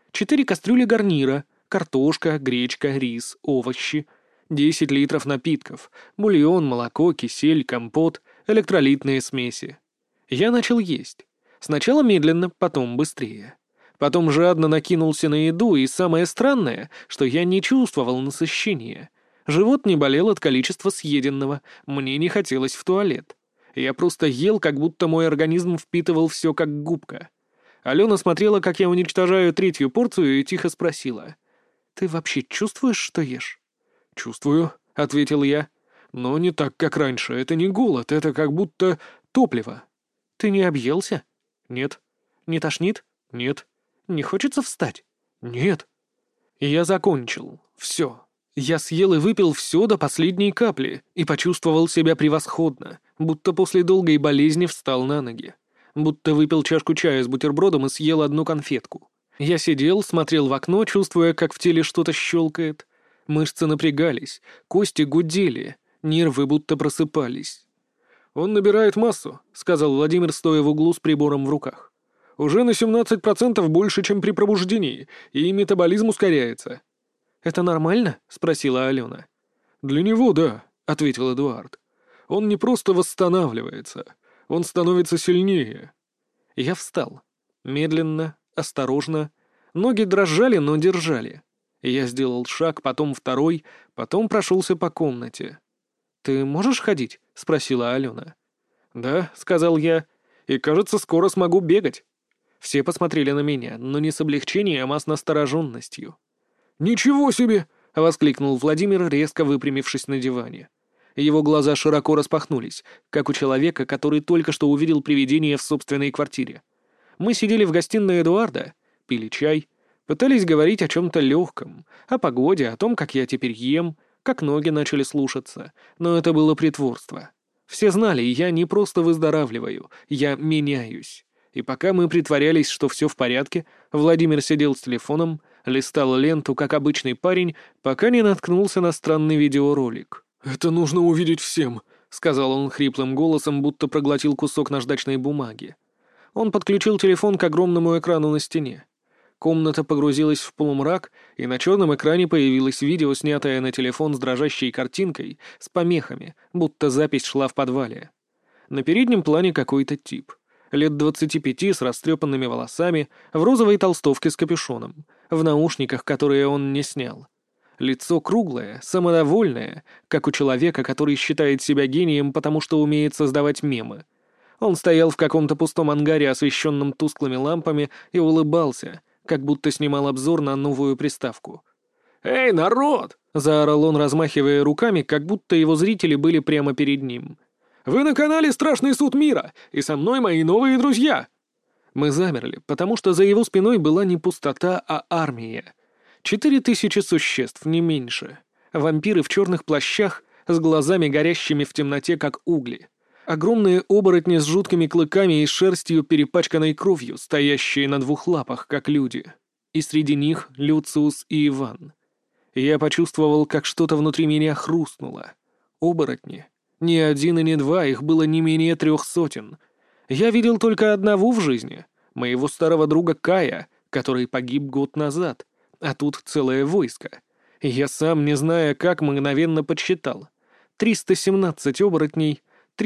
4 кастрюли гарнира, картошка, гречка, рис, овощи, 10 литров напитков, бульон, молоко, кисель, компот, электролитные смеси. Я начал есть. Сначала медленно, потом быстрее. Потом жадно накинулся на еду, и самое странное, что я не чувствовал насыщения. Живот не болел от количества съеденного, мне не хотелось в туалет. Я просто ел, как будто мой организм впитывал все как губка. Алена смотрела, как я уничтожаю 3-ю порцию, и тихо спросила: «Ты вообще чувствуешь, что ешь?» «Чувствую», — ответил я. «Но не так, как раньше. Это не голод, это как будто топливо». «Ты не объелся?» «Нет». «Не тошнит?» «Нет». «Не хочется встать?» «Нет». Я закончил. Все. Я съел и выпил все до последней капли и почувствовал себя превосходно, будто после долгой болезни встал на ноги. Будто выпил чашку чая с бутербродом и съел 1 конфетку. Я сидел, смотрел в окно, чувствуя, как в теле что-то щелкает. Мышцы напрягались, кости гудели, нервы будто просыпались. «Он набирает массу», — сказал Владимир, стоя в углу с прибором в руках. «Уже на 17% больше, чем при пробуждении, и метаболизм ускоряется». «Это нормально?» — спросила Алена. «Для него, да», — ответил Эдуард. «Он не просто восстанавливается, он становится сильнее». Я встал. Медленно, осторожно. Ноги дрожали, но держали. Я сделал шаг, потом 2, потом прошелся по комнате. «Ты можешь ходить?» — спросила Алена. «Да», — сказал я, — «и, кажется, скоро смогу бегать». Все посмотрели на меня, но не с облегчением, а с настороженностью. «Ничего себе!» — воскликнул Владимир, резко выпрямившись на диване. Его глаза широко распахнулись, как у человека, который только что увидел привидение в собственной квартире. Мы сидели в гостиной Эдуарда, пили чай, пытались говорить о чем-то легком, о погоде, о том, как я теперь ем, как ноги начали слушаться, но это было притворство. Все знали, я не просто выздоравливаю, я меняюсь. И пока мы притворялись, что все в порядке, Владимир сидел с телефоном, листал ленту, как обычный парень, пока не наткнулся на странный видеоролик. «Это нужно увидеть всем», — сказал он хриплым голосом, будто проглотил кусок наждачной бумаги. Он подключил телефон к огромному экрану на стене. Комната погрузилась в полумрак, и на черном экране появилось видео, снятое на телефон с дрожащей картинкой, с помехами, будто запись шла в подвале. На переднем плане какой-то тип. Лет 25, с растрепанными волосами, в розовой толстовке с капюшоном, в наушниках, которые он не снял. Лицо круглое, самодовольное, как у человека, который считает себя гением, потому что умеет создавать мемы. Он стоял в каком-то пустом ангаре, освещенном тусклыми лампами, и улыбался, как будто снимал обзор на новую приставку. «Эй, народ!» — заорал он, размахивая руками, как будто его зрители были прямо перед ним. «Вы на канале «Страшный суд мира», и со мной мои новые друзья!» Мы замерли, потому что за его спиной была не пустота, а армия. 4000 существ, не меньше. Вампиры в черных плащах, с глазами горящими в темноте, как угли. Огромные оборотни с жуткими клыками и шерстью, перепачканной кровью, стоящие на 2 лапах, как люди. И среди них Люциус и Иван. Я почувствовал, как что-то внутри меня хрустнуло. Оборотни. Ни 1 и ни 2, их было не менее 300. Я видел только одного в жизни, моего старого друга Кая, который погиб год назад, а тут целое войско. И я сам, не зная как, мгновенно подсчитал. 317 оборотней,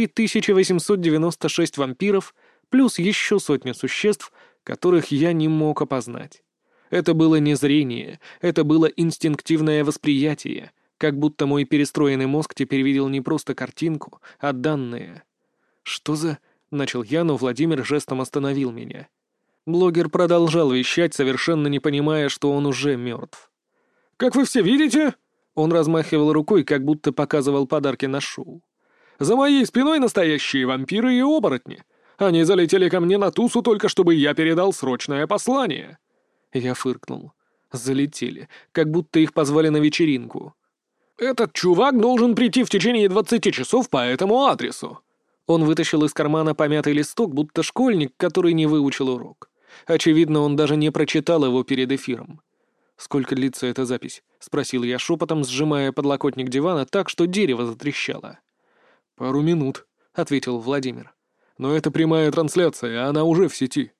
3896 вампиров, плюс еще сотня существ, которых я не мог опознать. Это было не зрение, это было инстинктивное восприятие, как будто мой перестроенный мозг теперь видел не просто картинку, а данные. «Что за...» — начал я, но Владимир жестом остановил меня. Блогер продолжал вещать, совершенно не понимая, что он уже мертв. «Как вы все видите...» — он размахивал рукой, как будто показывал подарки на шоу. «За моей спиной настоящие вампиры и оборотни. Они залетели ко мне на тусу только чтобы я передал срочное послание». Я фыркнул. Залетели, как будто их позвали на вечеринку. «Этот чувак должен прийти в течение 20 часов по этому адресу». Он вытащил из кармана помятый листок, будто школьник, который не выучил урок. Очевидно, он даже не прочитал его перед эфиром. «Сколько длится эта запись?» — спросил я шепотом, сжимая подлокотник дивана так, что дерево затрещало. «Пару минут», — ответил Владимир. Но это прямая трансляция, а она уже в сети».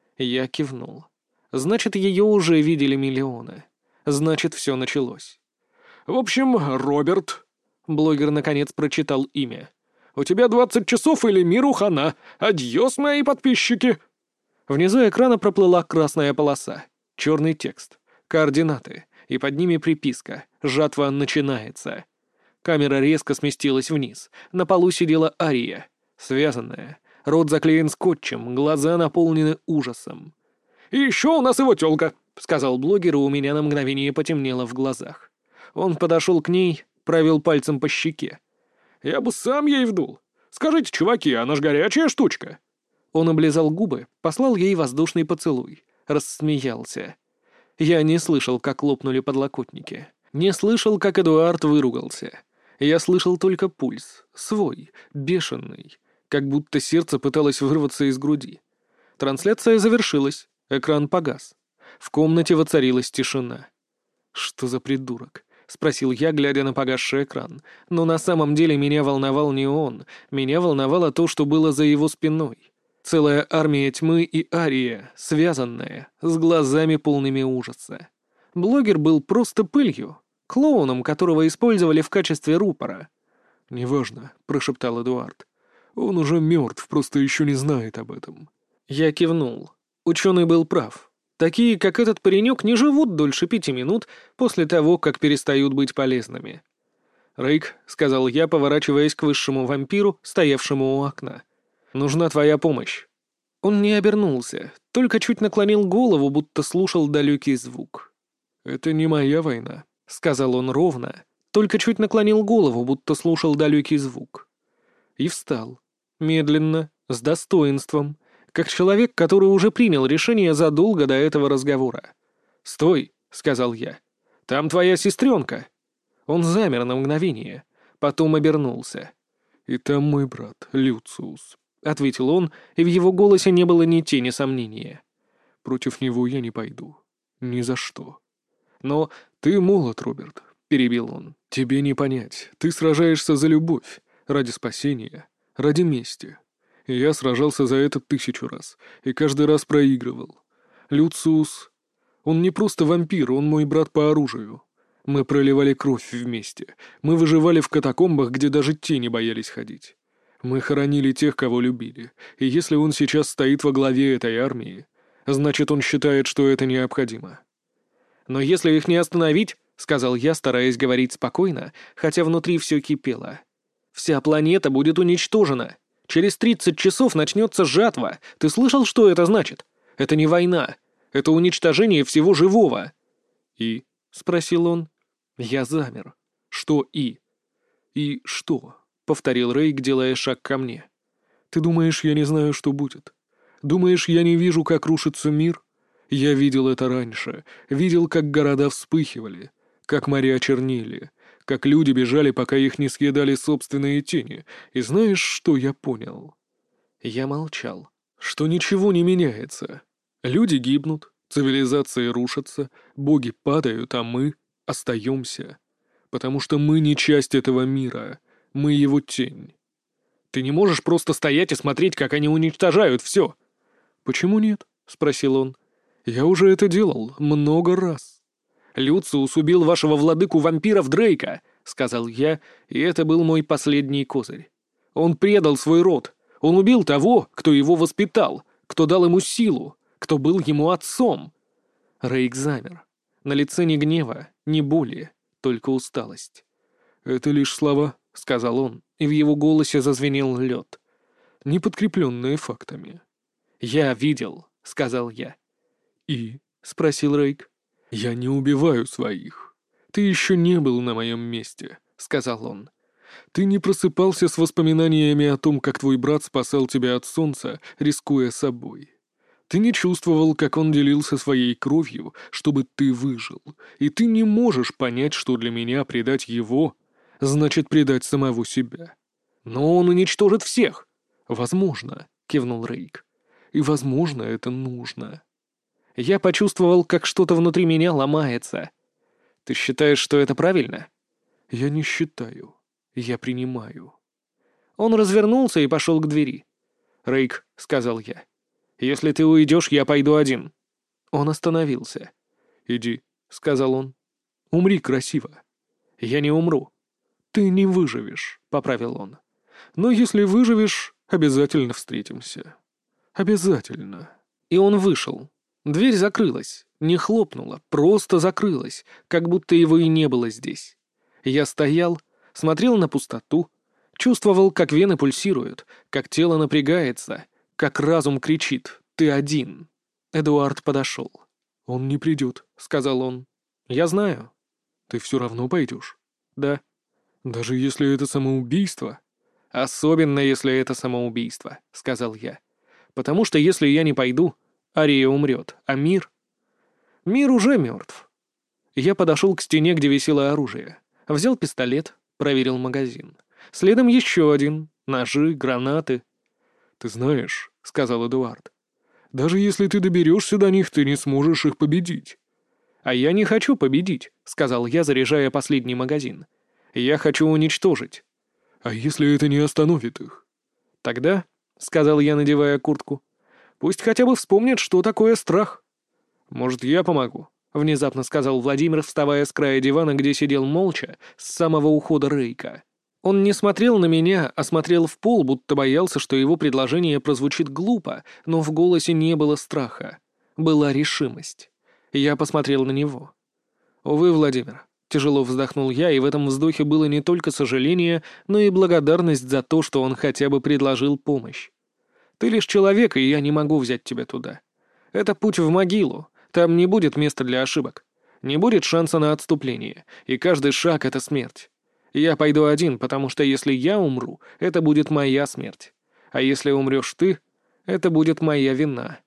Я кивнул. Значит, ее уже видели миллионы. Значит, все началось. «В общем, Роберт...» Блогер наконец прочитал имя. «У тебя 20 часов или миру хана. Адьос, мои подписчики!» Внизу экрана проплыла красная полоса. Черный текст. Координаты. И под ними приписка. Жатва начинается. Камера резко сместилась вниз. На полу сидела Ария. Связанная. Рот заклеен скотчем. Глаза наполнены ужасом. «И еще у нас его тёлка», — сказал блогер, и у меня на мгновение потемнело в глазах. Он подошел к ней, провел пальцем по щеке. «Я бы сам ей вдул. Скажите, чуваки, она ж горячая штучка». Он облизал губы, послал ей воздушный поцелуй. Рассмеялся. Я не слышал, как лопнули подлокотники. Не слышал, как Эдуард выругался. Я слышал только пульс. Свой, бешеный. Как будто сердце пыталось вырваться из груди. Трансляция завершилась. Экран погас. В комнате воцарилась тишина. «Что за придурок?» — спросил я, глядя на погасший экран. Но на самом деле меня волновал не он. Меня волновало то, что было за его спиной. Целая армия тьмы и Ария, связанная, с глазами полными ужаса. Блогер был просто пылью, клоуном, которого использовали в качестве рупора. «Неважно», — прошептал Эдуард. «Он уже мертв, просто еще не знает об этом». Я кивнул. Ученый был прав. Такие, как этот паренек, не живут дольше 5 минут после того, как перестают быть полезными. «Рейк», — сказал я, поворачиваясь к высшему вампиру, стоявшему у окна. «Нужна твоя помощь». Он не обернулся, только чуть наклонил голову, будто слушал далекий звук. «Это не моя война», — сказал он ровно, только чуть наклонил голову, будто слушал далекий звук. И встал. Медленно, с достоинством, как человек, который уже принял решение задолго до этого разговора. «Стой», — сказал я. «Там твоя сестренка». Он замер на мгновение, потом обернулся. «И там мой брат, Люциус», — ответил он, и в его голосе не было ни тени сомнения. «Против него я не пойду. Ни за что». «Но ты молод, Роберт», — перебил он. «Тебе не понять. Ты сражаешься за любовь, ради спасения, ради мести. И я сражался за это 1000 раз, и каждый раз проигрывал. Люциус... Он не просто вампир, он мой брат по оружию. Мы проливали кровь вместе. Мы выживали в катакомбах, где даже тени боялись ходить. Мы хоронили тех, кого любили. И если он сейчас стоит во главе этой армии, значит, он считает, что это необходимо». «Но если их не остановить», — сказал я, стараясь говорить спокойно, хотя внутри все кипело, — «вся планета будет уничтожена. Через 30 часов начнется жатва. Ты слышал, что это значит? Это не война. Это уничтожение всего живого». «И?» — спросил он. Я замер. «Что «и»?» «И что?» — повторил Рейк, делая шаг ко мне. «Ты думаешь, я не знаю, что будет? Думаешь, я не вижу, как рушится мир? Я видел это раньше. Видел, как города вспыхивали, как моря чернели, как люди бежали, пока их не съедали собственные тени. И знаешь, что я понял?» Я молчал. «Что ничего не меняется. Люди гибнут, цивилизации рушатся, боги падают, а мы остаемся. Потому что мы не часть этого мира, мы его тень». «Ты не можешь просто стоять и смотреть, как они уничтожают все». «Почему нет?» — спросил он. «Я уже это делал много раз». «Люциус убил вашего владыку вампиров Дрейка», — сказал я, и это был мой последний козырь. «Он предал свой род. Он убил того, кто его воспитал, кто дал ему силу, кто был ему отцом». Рейк замер. На лице ни гнева, ни боли, только усталость. «Это лишь слова», — сказал он, и в его голосе зазвенел лед, не подкрепленные фактами. «Я видел», — сказал я. «И?» — спросил Рейк. «Я не убиваю своих. Ты еще не был на моем месте», — сказал он. «Ты не просыпался с воспоминаниями о том, как твой брат спасал тебя от солнца, рискуя собой. Ты не чувствовал, как он делился своей кровью, чтобы ты выжил, и ты не можешь понять, что для меня предать его значит предать самого себя». «Но он уничтожит всех!» «Возможно», — кивнул Рейк. «И, возможно, это нужно». Я почувствовал, как что-то внутри меня ломается. «Ты считаешь, что это правильно?» «Я не считаю. Я принимаю». Он развернулся и пошел к двери. «Рейк», — сказал я, — «если ты уйдешь, я пойду один». Он остановился. «Иди», — сказал он. «умри красиво». «Я не умру». «Ты не выживешь», — поправил он. «Но если выживешь, обязательно встретимся. Обязательно». И он вышел. Дверь закрылась, не хлопнула, просто закрылась, как будто его и не было здесь. Я стоял, смотрел на пустоту, чувствовал, как вены пульсируют, как тело напрягается, как разум кричит «Ты один». Эдуард подошел. «Он не придет», — сказал он. «Я знаю». «Ты все равно пойдешь?» «Да». «Даже если это самоубийство?» «Особенно, если это самоубийство», — сказал я. «Потому что если я не пойду, Ария умрет, а мир...» «Мир уже мертв». Я подошел к стене, где висело оружие. Взял пистолет, проверил магазин. Следом еще один. Ножи, гранаты. «Ты знаешь», — сказал Эдуард, — «даже если ты доберешься до них, ты не сможешь их победить». «А я не хочу победить», — сказал я, заряжая последний магазин. «Я хочу уничтожить». «А если это не остановит их?» «Тогда», — сказал я, надевая куртку, — «пусть хотя бы вспомнят, что такое страх». «Может, я помогу?» — внезапно сказал Владимир, вставая с края дивана, где сидел молча с самого ухода Рейка. Он не смотрел на меня, а смотрел в пол, будто боялся, что его предложение прозвучит глупо, но в голосе не было страха. Была решимость. Я посмотрел на него. «Увы, Владимир», — тяжело вздохнул я, и в этом вздохе было не только сожаление, но и благодарность за то, что он хотя бы предложил помощь. «Ты лишь человек, и я не могу взять тебя туда. Это путь в могилу, там не будет места для ошибок, не будет шанса на отступление, и каждый шаг — это смерть. Я пойду один, потому что если я умру, это будет моя смерть. А если умрешь ты, это будет моя вина».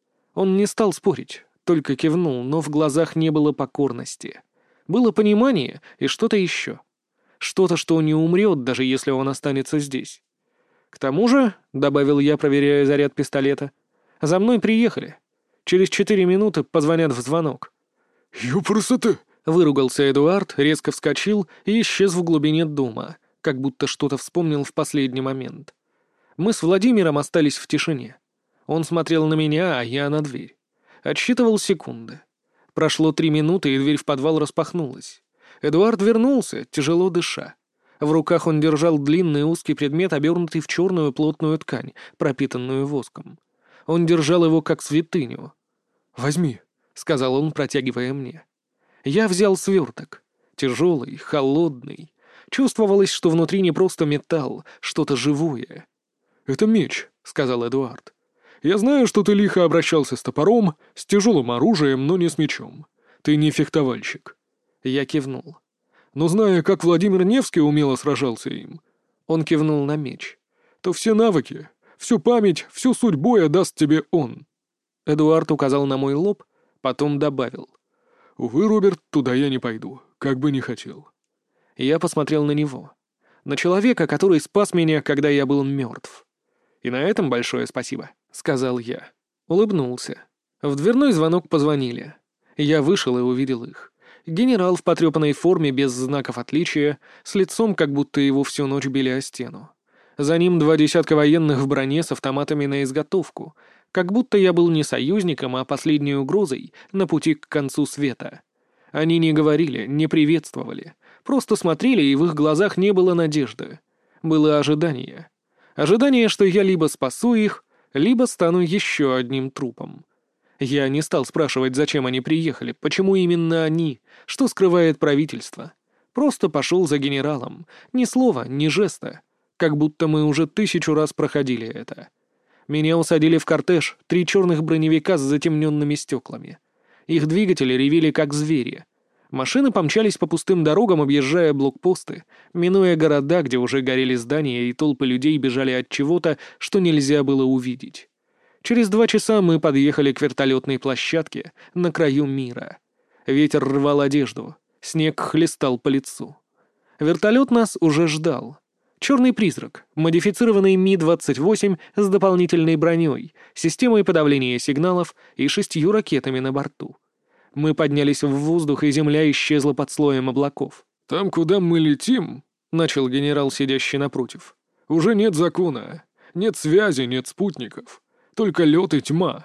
Он не стал спорить, только кивнул, но в глазах не было покорности. Было понимание и что-то еще. Что-то, что не умрет, даже если он останется здесь. «К тому же», — добавил я, проверяя заряд пистолета, — «за мной приехали. Через 4 минуты позвонят в звонок». «Ёпрсоты!» — выругался Эдуард, резко вскочил и исчез в глубине дома, как будто что-то вспомнил в последний момент. Мы с Владимиром остались в тишине. Он смотрел на меня, а я на дверь. Отсчитывал секунды. Прошло 3 минуты, и дверь в подвал распахнулась. Эдуард вернулся, тяжело дыша. В руках он держал длинный узкий предмет, обернутый в черную плотную ткань, пропитанную воском. Он держал его как святыню. «Возьми», — сказал он, протягивая мне. Я взял сверток. Тяжелый, холодный. Чувствовалось, что внутри не просто металл, что-то живое. «Это меч», — сказал Эдуард. «Я знаю, что ты лихо обращался с топором, с тяжелым оружием, но не с мечом. Ты не фехтовальщик». Я кивнул. «Но зная, как Владимир Невский умело сражался им», — он кивнул на меч, — «то все навыки, всю память, всю суть боя даст тебе он». Эдуард указал на мой лоб, потом добавил. «Увы, Роберт, туда я не пойду, как бы не хотел». Я посмотрел на него. На человека, который спас меня, когда я был мертв. «И на этом большое спасибо», — сказал я. Улыбнулся. В дверной звонок позвонили. Я вышел и увидел их. Генерал в потрепанной форме без знаков отличия, с лицом, как будто его всю ночь били о стену. За ним 2 десятка военных в броне с автоматами на изготовку, как будто я был не союзником, а последней угрозой на пути к концу света. Они не говорили, не приветствовали, просто смотрели, и в их глазах не было надежды. Было ожидание. Ожидание, что я либо спасу их, либо стану еще одним трупом. Я не стал спрашивать, зачем они приехали, почему именно они, что скрывает правительство. Просто пошел за генералом. Ни слова, ни жеста. Как будто мы уже 1000 раз проходили это. Меня усадили в кортеж, 3 черных броневика с затемненными стеклами. Их двигатели ревели, как звери. Машины помчались по пустым дорогам, объезжая блокпосты, минуя города, где уже горели здания, и толпы людей бежали от чего-то, что нельзя было увидеть. Через 2 часа мы подъехали к вертолетной площадке на краю мира. Ветер рвал одежду, снег хлестал по лицу. Вертолет нас уже ждал. Черный призрак, модифицированный Ми-28 с дополнительной броней, системой подавления сигналов и 6 ракетами на борту. Мы поднялись в воздух, и земля исчезла под слоем облаков. «Там, куда мы летим», — начал генерал, сидящий напротив, — «уже нет закона. Нет связи, нет спутников. Только лед и тьма».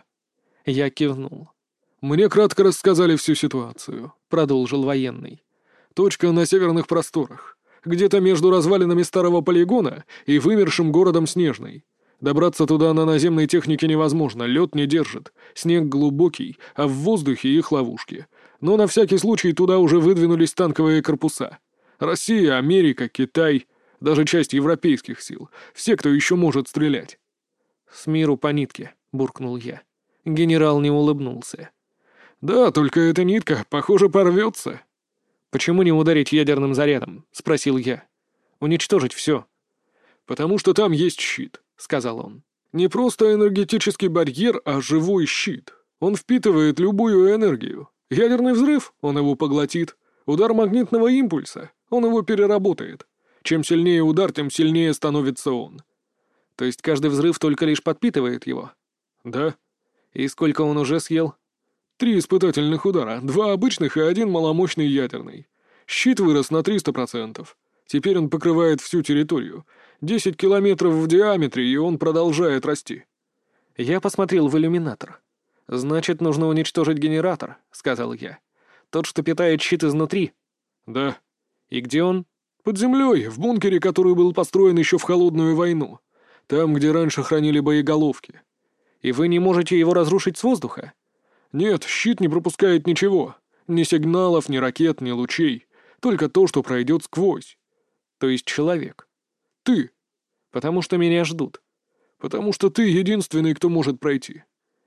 Я кивнул. «Мне кратко рассказали всю ситуацию», — продолжил военный. «Точка на северных просторах. Где-то между развалинами старого полигона и вымершим городом Снежный. Добраться туда на наземной технике невозможно, лед не держит, снег глубокий, а в воздухе их ловушки. Но на всякий случай туда уже выдвинулись танковые корпуса. Россия, Америка, Китай, даже часть европейских сил. Все, кто еще может стрелять». «С миру по нитке», — буркнул я. Генерал не улыбнулся. «Да, только эта нитка, похоже, порвется». «Почему не ударить ядерным зарядом?» — спросил я. «Уничтожить все». «Потому что там есть щит», — сказал он. «Не просто энергетический барьер, а живой щит. Он впитывает любую энергию. Ядерный взрыв — он его поглотит. Удар магнитного импульса — он его переработает. Чем сильнее удар, тем сильнее становится он». «То есть каждый взрыв только лишь подпитывает его?» «Да». «И сколько он уже съел?» 3 испытательных удара, 2 обычных и 1 маломощный ядерный. Щит вырос на 300%. Теперь он покрывает всю территорию. 10 километров в диаметре, и он продолжает расти». Я посмотрел в иллюминатор. «Значит, нужно уничтожить генератор», — сказал я. «Тот, что питает щит изнутри». «Да». «И где он?» «Под землей, в бункере, который был построен еще в Холодную войну. Там, где раньше хранили боеголовки». «И вы не можете его разрушить с воздуха?» «Нет, щит не пропускает ничего. Ни сигналов, ни ракет, ни лучей. Только то, что пройдет сквозь». «То есть человек?» «Ты». «Потому что меня ждут». «Потому что ты единственный, кто может пройти».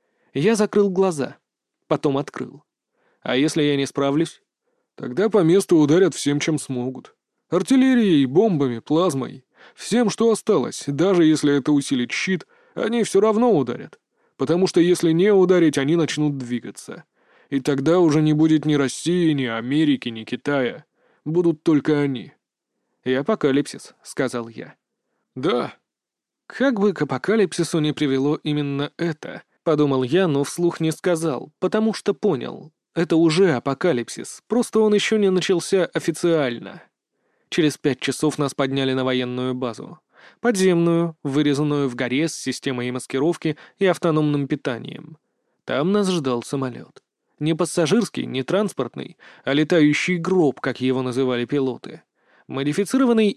Я закрыл глаза. Потом открыл. «А если я не справлюсь?» «Тогда по месту ударят всем, чем смогут. Артиллерией, бомбами, плазмой. Всем, что осталось. Даже если это усилит щит, они все равно ударят. Потому что если не ударить, они начнут двигаться. И тогда уже не будет ни России, ни Америки, ни Китая. Будут только они». «И апокалипсис», — сказал я. «Да». «Как бы к апокалипсису не привело именно это», — подумал я, но вслух не сказал, потому что понял. Это уже апокалипсис, просто он еще не начался официально. Через 5 часов нас подняли на военную базу. Подземную, вырезанную в горе с системой маскировки и автономным питанием. Там нас ждал самолет. Не пассажирский, не транспортный, а летающий гроб, как его называли пилоты. Модифицированный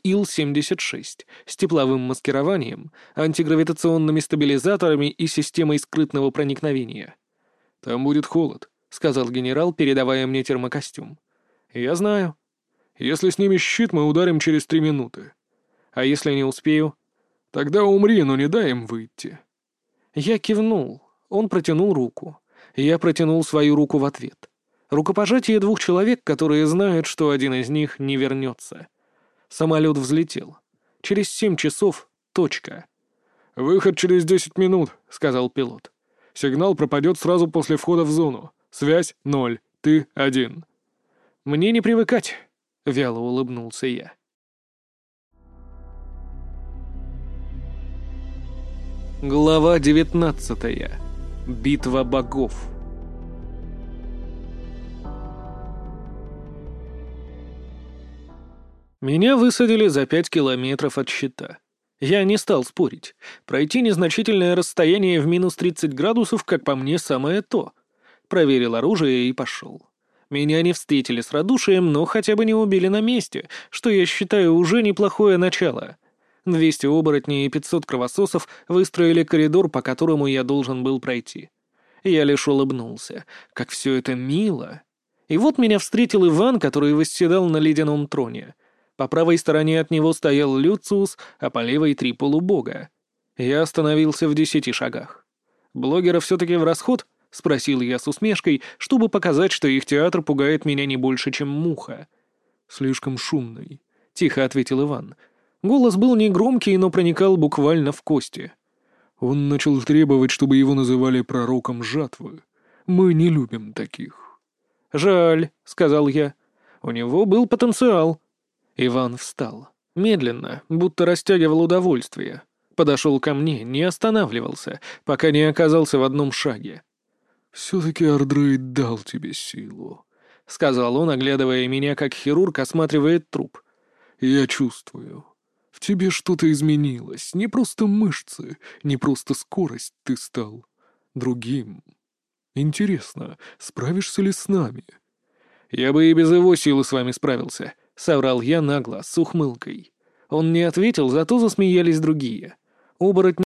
Ил-76 с тепловым маскированием, антигравитационными стабилизаторами и системой скрытного проникновения. «Там будет холод», — сказал генерал, передавая мне термокостюм. «Я знаю». «Если снимешь щит, мы ударим через 3 минуты». «А если не успею?» «Тогда умри, но не дай им выйти». Я кивнул. Он протянул руку. Я протянул свою руку в ответ. Рукопожатие 2 человек, которые знают, что один из них не вернется. Самолет взлетел. Через 7 часов — точка. «Выход через 10 минут», — сказал пилот. «Сигнал пропадет сразу после входа в зону. Связь — 0, ты — 1». «Мне не привыкать», — вяло улыбнулся я. Глава 19. Битва богов. Меня высадили за 5 километров от щита. Я не стал спорить. Пройти незначительное расстояние в минус 30 градусов, как по мне, самое то. Проверил оружие и пошел. Меня не встретили с радушием, но хотя бы не убили на месте, что я считаю уже неплохое начало. 200 оборотней и 500 кровососов выстроили коридор, по которому я должен был пройти. Я лишь улыбнулся. Как все это мило. И вот меня встретил Иван, который восседал на ледяном троне. По правой стороне от него стоял Люциус, а по левой 3 полубога. Я остановился в 10 шагах. «Блогеры все-таки в расход?» — спросил я с усмешкой, чтобы показать, что их театр пугает меня не больше, чем муха. «Слишком шумный», — тихо ответил Иван. Голос был негромкий, но проникал буквально в кости. «Он начал требовать, чтобы его называли пророком жатвы. Мы не любим таких». «Жаль», — сказал я. «У него был потенциал». Иван встал. Медленно, будто растягивал удовольствие. Подошел ко мне, не останавливался, пока не оказался в одном шаге. «Все-таки Ардрейд дал тебе силу», — сказал он, оглядывая меня, как хирург осматривает труп. «Я чувствую. В тебе что-то изменилось. Не просто мышцы, не просто скорость ты стал. Другим. Интересно, справишься ли с нами?» «Я бы и без его силы с вами справился», — соврал я нагло, с ухмылкой. Он не ответил, зато засмеялись другие. Оборотни